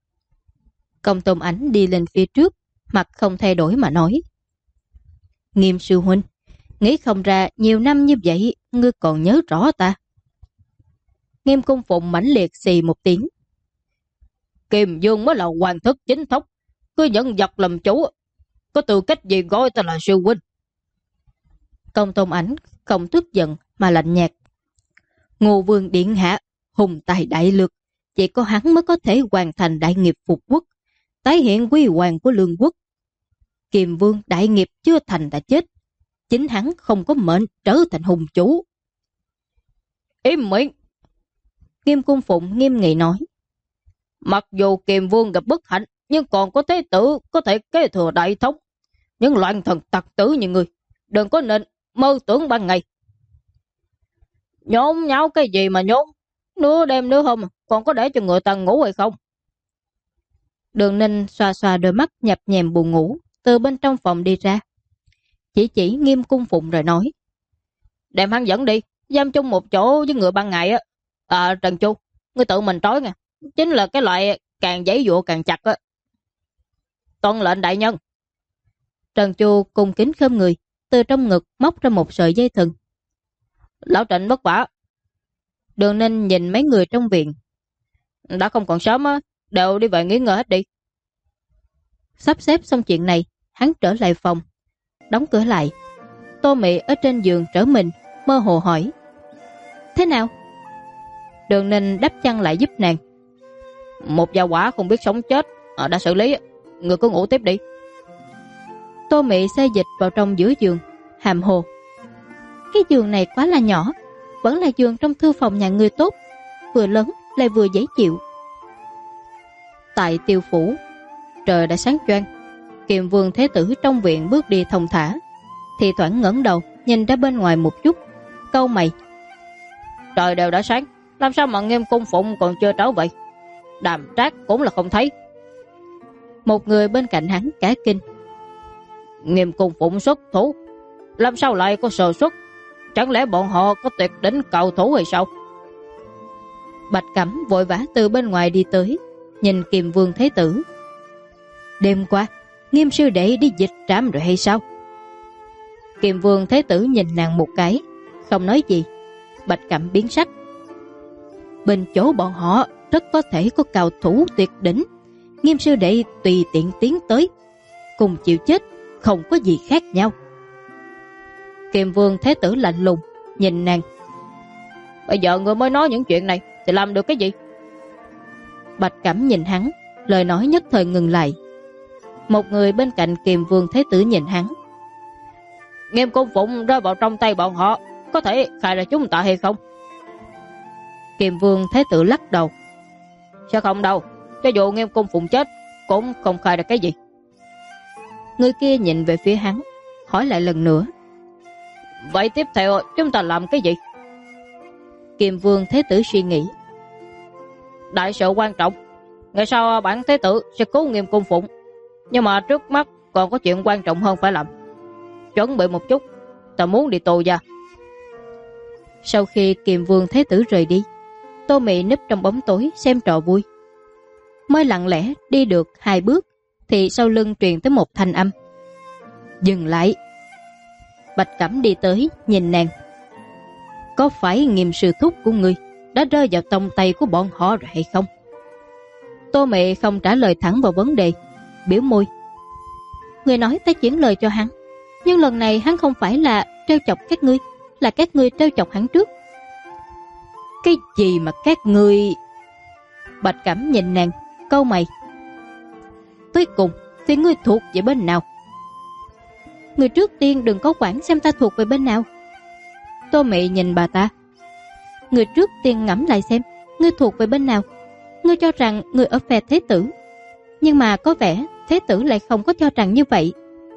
Công Tôn Ảnh đi lên phía trước, mặt không thay đổi mà nói. Nghiêm sư huynh, nghĩ không ra nhiều năm như vậy, ngươi còn nhớ rõ ta. Nghiêm Cung Phụng mãnh liệt xì một tiếng. Kim Dương mới là hoàng thất chính thống, cứ nhận vật làm chủ, có tư cách gì gọi ta là sư huynh? Công Tôn Ảnh không tức giận mà lạnh nhạt. Ngô Vương điện hạ hùng tài đại lược, chỉ có hắn mới có thể hoàn thành đại nghiệp phục quốc, tái hiện huy hoàng của lương quốc. Kiềm Vương đại nghiệp chưa thành đã chết, chính hắn không có mệnh trở thành hùng chủ. Im miệng! Nghiêm Cung Phụng nghiêm nghị nói. Mặc dù Kiềm Vương gặp bất hạnh, nhưng còn có thế tử có thể kế thừa đại thống. Những loạn thần tặc tử như người, đừng có nên mơ tưởng ban ngày. Nhốn nháo cái gì mà nhốn? Nửa đêm nửa hôm còn có để cho người ta ngủ hay không? Đường Ninh xoa xoa đôi mắt nhập nhèm buồn ngủ, từ bên trong phòng đi ra. Chỉ Nghiêm Cung Phụng rồi nói. Đem hắn dẫn đi, giam chung một chỗ với người ban ngày á. Trần Chu, ngươi tự mình trói nha. Chính là cái loại càng giãy giụa càng chặt á. Tuân lệnh đại nhân. Trần Chu cung kính khom người, từ trong ngực móc ra một sợi dây thừng. Lão Trịnh vất vả. Đường Ninh nhìn mấy người trong viện. Đã không còn sớm á, đều đi về nghỉ ngơi hết đi. Sắp xếp xong chuyện này, hắn trở lại phòng, đóng cửa lại. Tô Mị ở trên giường trở mình, mơ hồ hỏi. Thế nào? Đường Ninh đắp chăn lại giúp nàng. Một gia quả không biết sống chết, đã xử lý, người cứ ngủ tiếp đi. Tô Mị xê dịch vào trong giữa giường, hàm hồ. Cái giường này quá là nhỏ, vẫn là giường trong thư phòng nhà người tốt, vừa lớn lại vừa dễ chịu. Tại Tiêu phủ, trời đã sáng choang. Kiềm Vương thế tử trong viện bước đi thông thả, thì thoảng ngẩng đầu nhìn ra bên ngoài một chút, cau mày. Trời đều đã sáng, làm sao mà Nghiêm Cung Phụng còn chưa trở vậy? Đàm Trác cũng là không thấy. Một người bên cạnh hắn cả kinh. Nghiêm Cung Phụng xuất thủ, làm sao lại có sơ suất? Chẳng lẽ bọn họ có tuyệt đỉnh cầu thủ hay sao? Bạch Cẩm vội vã từ bên ngoài đi tới, nhìn Kiềm Vương thế tử. Đêm qua Nghiêm sư đệ đi dịch trảm rồi hay sao? Kiềm Vương thế tử nhìn nàng một cái, không nói gì. Bạch Cẩm biến sắc. Bên chỗ bọn họ rất có thể có cao thủ tuyệt đỉnh, Nghiêm sư đệ tùy tiện tiến tới, cùng chịu chết không có gì khác nhau. Kiềm Vương thế tử lạnh lùng nhìn nàng. Bây giờ người mới nói những chuyện này thì làm được cái gì? Bạch Cẩm nhìn hắn, lời nói nhất thời ngừng lại. Một người bên cạnh Kiềm Vương thế tử nhìn hắn. Nghiêm Cung Phụng rơi vào trong tay bọn họ, có thể khai ra chúng ta hay không? Kiềm Vương thế tử lắc đầu. Sẽ không đâu, cho dù Nghiêm Cung Phụng chết cũng không khai ra cái gì. Người kia nhìn về phía hắn, hỏi lại lần nữa. Vậy tiếp theo chúng ta làm cái gì? Kiềm Vương thế tử suy nghĩ. Đại sự quan trọng, ngày sau bản thế tử sẽ cứu Nghiêm Cung Phụng, nhưng mà trước mắt còn có chuyện quan trọng hơn phải làm. Chuẩn bị một chút, ta muốn đi Tô gia. Sau khi Kiềm Vương thế tử rời đi, Tô Mị núp trong bóng tối xem trò vui. Mới lặng lẽ đi được 2 bước thì sau lưng truyền tới một thanh âm. Dừng lại. Bạch Cẩm đi tới nhìn nàng. Có phải Nghiêm sư thúc của ngươi đã rơi vào tông tay của bọn họ rồi hay không? Tô Mị không trả lời thẳng vào vấn đề, biểu môi. Người nói ta chuyển lời cho hắn, nhưng lần này hắn không phải là trêu chọc các ngươi, là các ngươi trêu chọc hắn trước. Cái gì mà các ngươi? Bạch Cẩm nhìn nàng, cau mày. Cuối cùng thì ngươi thuộc về bên nào? Người trước tiên đừng có quản xem ta thuộc về bên nào. Tô Mị nhìn bà ta. Người trước tiên ngẫm lại xem ngươi thuộc về bên nào. Ngươi cho rằng ngươi ở phe thế tử, nhưng mà có vẻ thế tử lại không có cho rằng như vậy.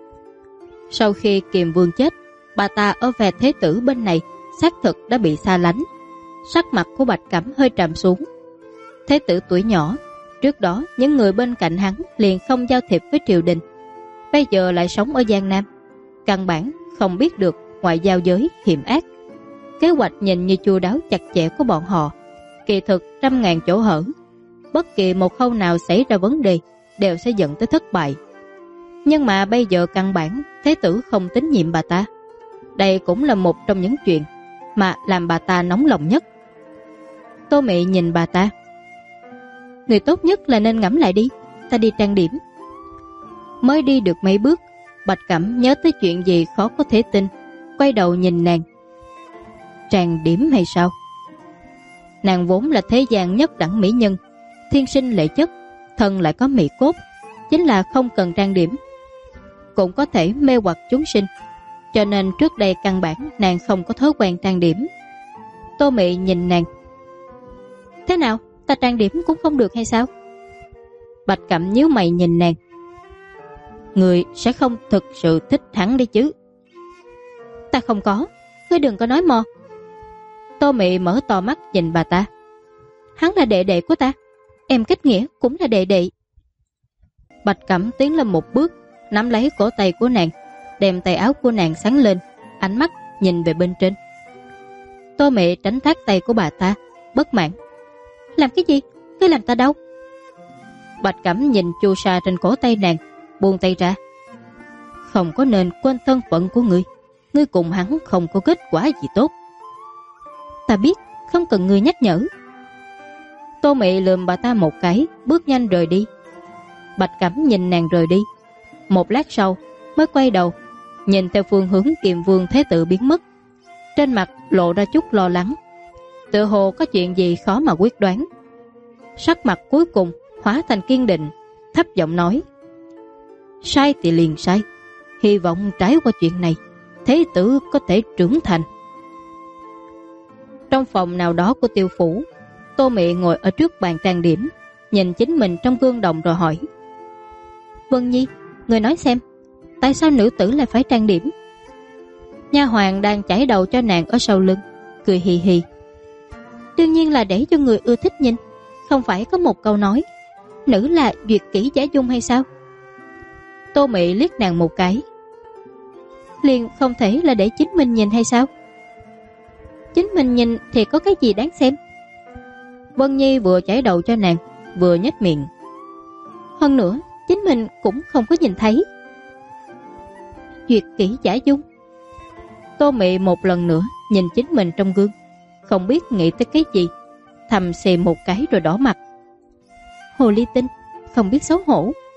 Sau khi Kiềm Vương chết, bà ta ở phe thế tử bên này xác thực đã bị xa lánh. Sắc mặt của Bạch Cẩm hơi trầm xuống. Thế tử tuổi nhỏ, trước đó những người bên cạnh hắn liền không giao thiệp với triều đình, bây giờ lại sống ở Giang Nam, căn bản không biết được ngoại giao giới hiểm ác. Kế hoạch nhìn như chu đáo chặt chẽ của bọn họ, kỳ thực trăm ngàn chỗ hở. Bất kỳ một khâu nào xảy ra vấn đề đều sẽ dẫn tới thất bại. Nhưng mà bây giờ căn bản thế tử không tín nhiệm bà ta. Đây cũng là một trong những chuyện mà làm bà ta nóng lòng nhất. Tô Mị nhìn bà ta. Người tốt nhất là nên ngẫm lại đi, ta đi trang điểm. Mới đi được mấy bước, Bạch Cẩm nhớ tới chuyện gì khó có thể tin, quay đầu nhìn nàng. Trang điểm hay sao? Nàng vốn là thế gian nhất đẳng mỹ nhân, thiên sinh lệ chất, thân lại có mỹ cốt, chính là không cần trang điểm cũng có thể mê hoặc chúng sinh, cho nên trước đây căn bản nàng không có thói quen trang điểm. Tô Mị nhìn nàng. Thế nào, ta trang điểm cũng không được hay sao? Bạch Cẩm nhíu mày nhìn nàng. Người sẽ không thực sự thích hắn đi chứ? Ta không có, ngươi đừng có nói mò. Tô Mị mở to mắt nhìn bà ta. Hắn là đệ đệ của ta, em kết nghĩa cũng là đệ đệ. Bạch Cẩm tiến lên một bước, nắm lấy cổ tay của nàng, đem tay áo của nàng sáng lên, ánh mắt nhìn về bên trên. Tô Mị tránh thoát tay của bà ta, bất mãn. Làm cái gì? Ngươi làm ta đau. Bạch Cẩm nhìn chu sa trên cổ tay nàng, buông tay ra. Không có nên quên thân phận của ngươi, ngươi cùng hắn không có kết quả gì tốt. Ta biết, không cần ngươi nhắc nhở. Tô Mị lườm bà ta một cái, bước nhanh rời đi. Bạch Cẩm nhìn nàng rời đi, một lát sau mới quay đầu, nhìn theo phương hướng Kiềm Vương Thế Tử biến mất, trên mặt lộ ra chút lo lắng, tựa hồ có chuyện gì khó mà quyết đoán. Sắc mặt cuối cùng hóa thành kiên định, thấp giọng nói: sai thì liền sai, hy vọng trải qua chuyện này Thế Tử có thể trưởng thành. Trong phòng nào đó của Tiêu phủ, Tô Mị ngồi ở trước bàn trang điểm, nhìn chính mình trong gương đồng rồi hỏi: Vân Nhi, người nói xem, tại sao nữ tử lại phải trang điểm? Nha hoàn đang chải đầu cho nàng ở sau lưng, cười hì hì. Đương nhiên là để cho người ưa thích nhìn, không phải có một câu nói nữ là duyệt kỹ giả dung hay sao? Tô Mị liếc nàng một cái. Liền không thể là để chính mình nhìn hay sao? Chính mình nhìn thì có cái gì đáng xem? Vân Nhi vừa chải đầu cho nàng, vừa nhếch miệng. Hơn nữa, chính mình cũng không có nhìn thấy. Duyệt kỹ giả dung. Tô Mị một lần nữa nhìn chính mình trong gương, không biết nghĩ tới cái gì, thầm xì một cái rồi đỏ mặt. Hồ ly tinh, không biết xấu hổ.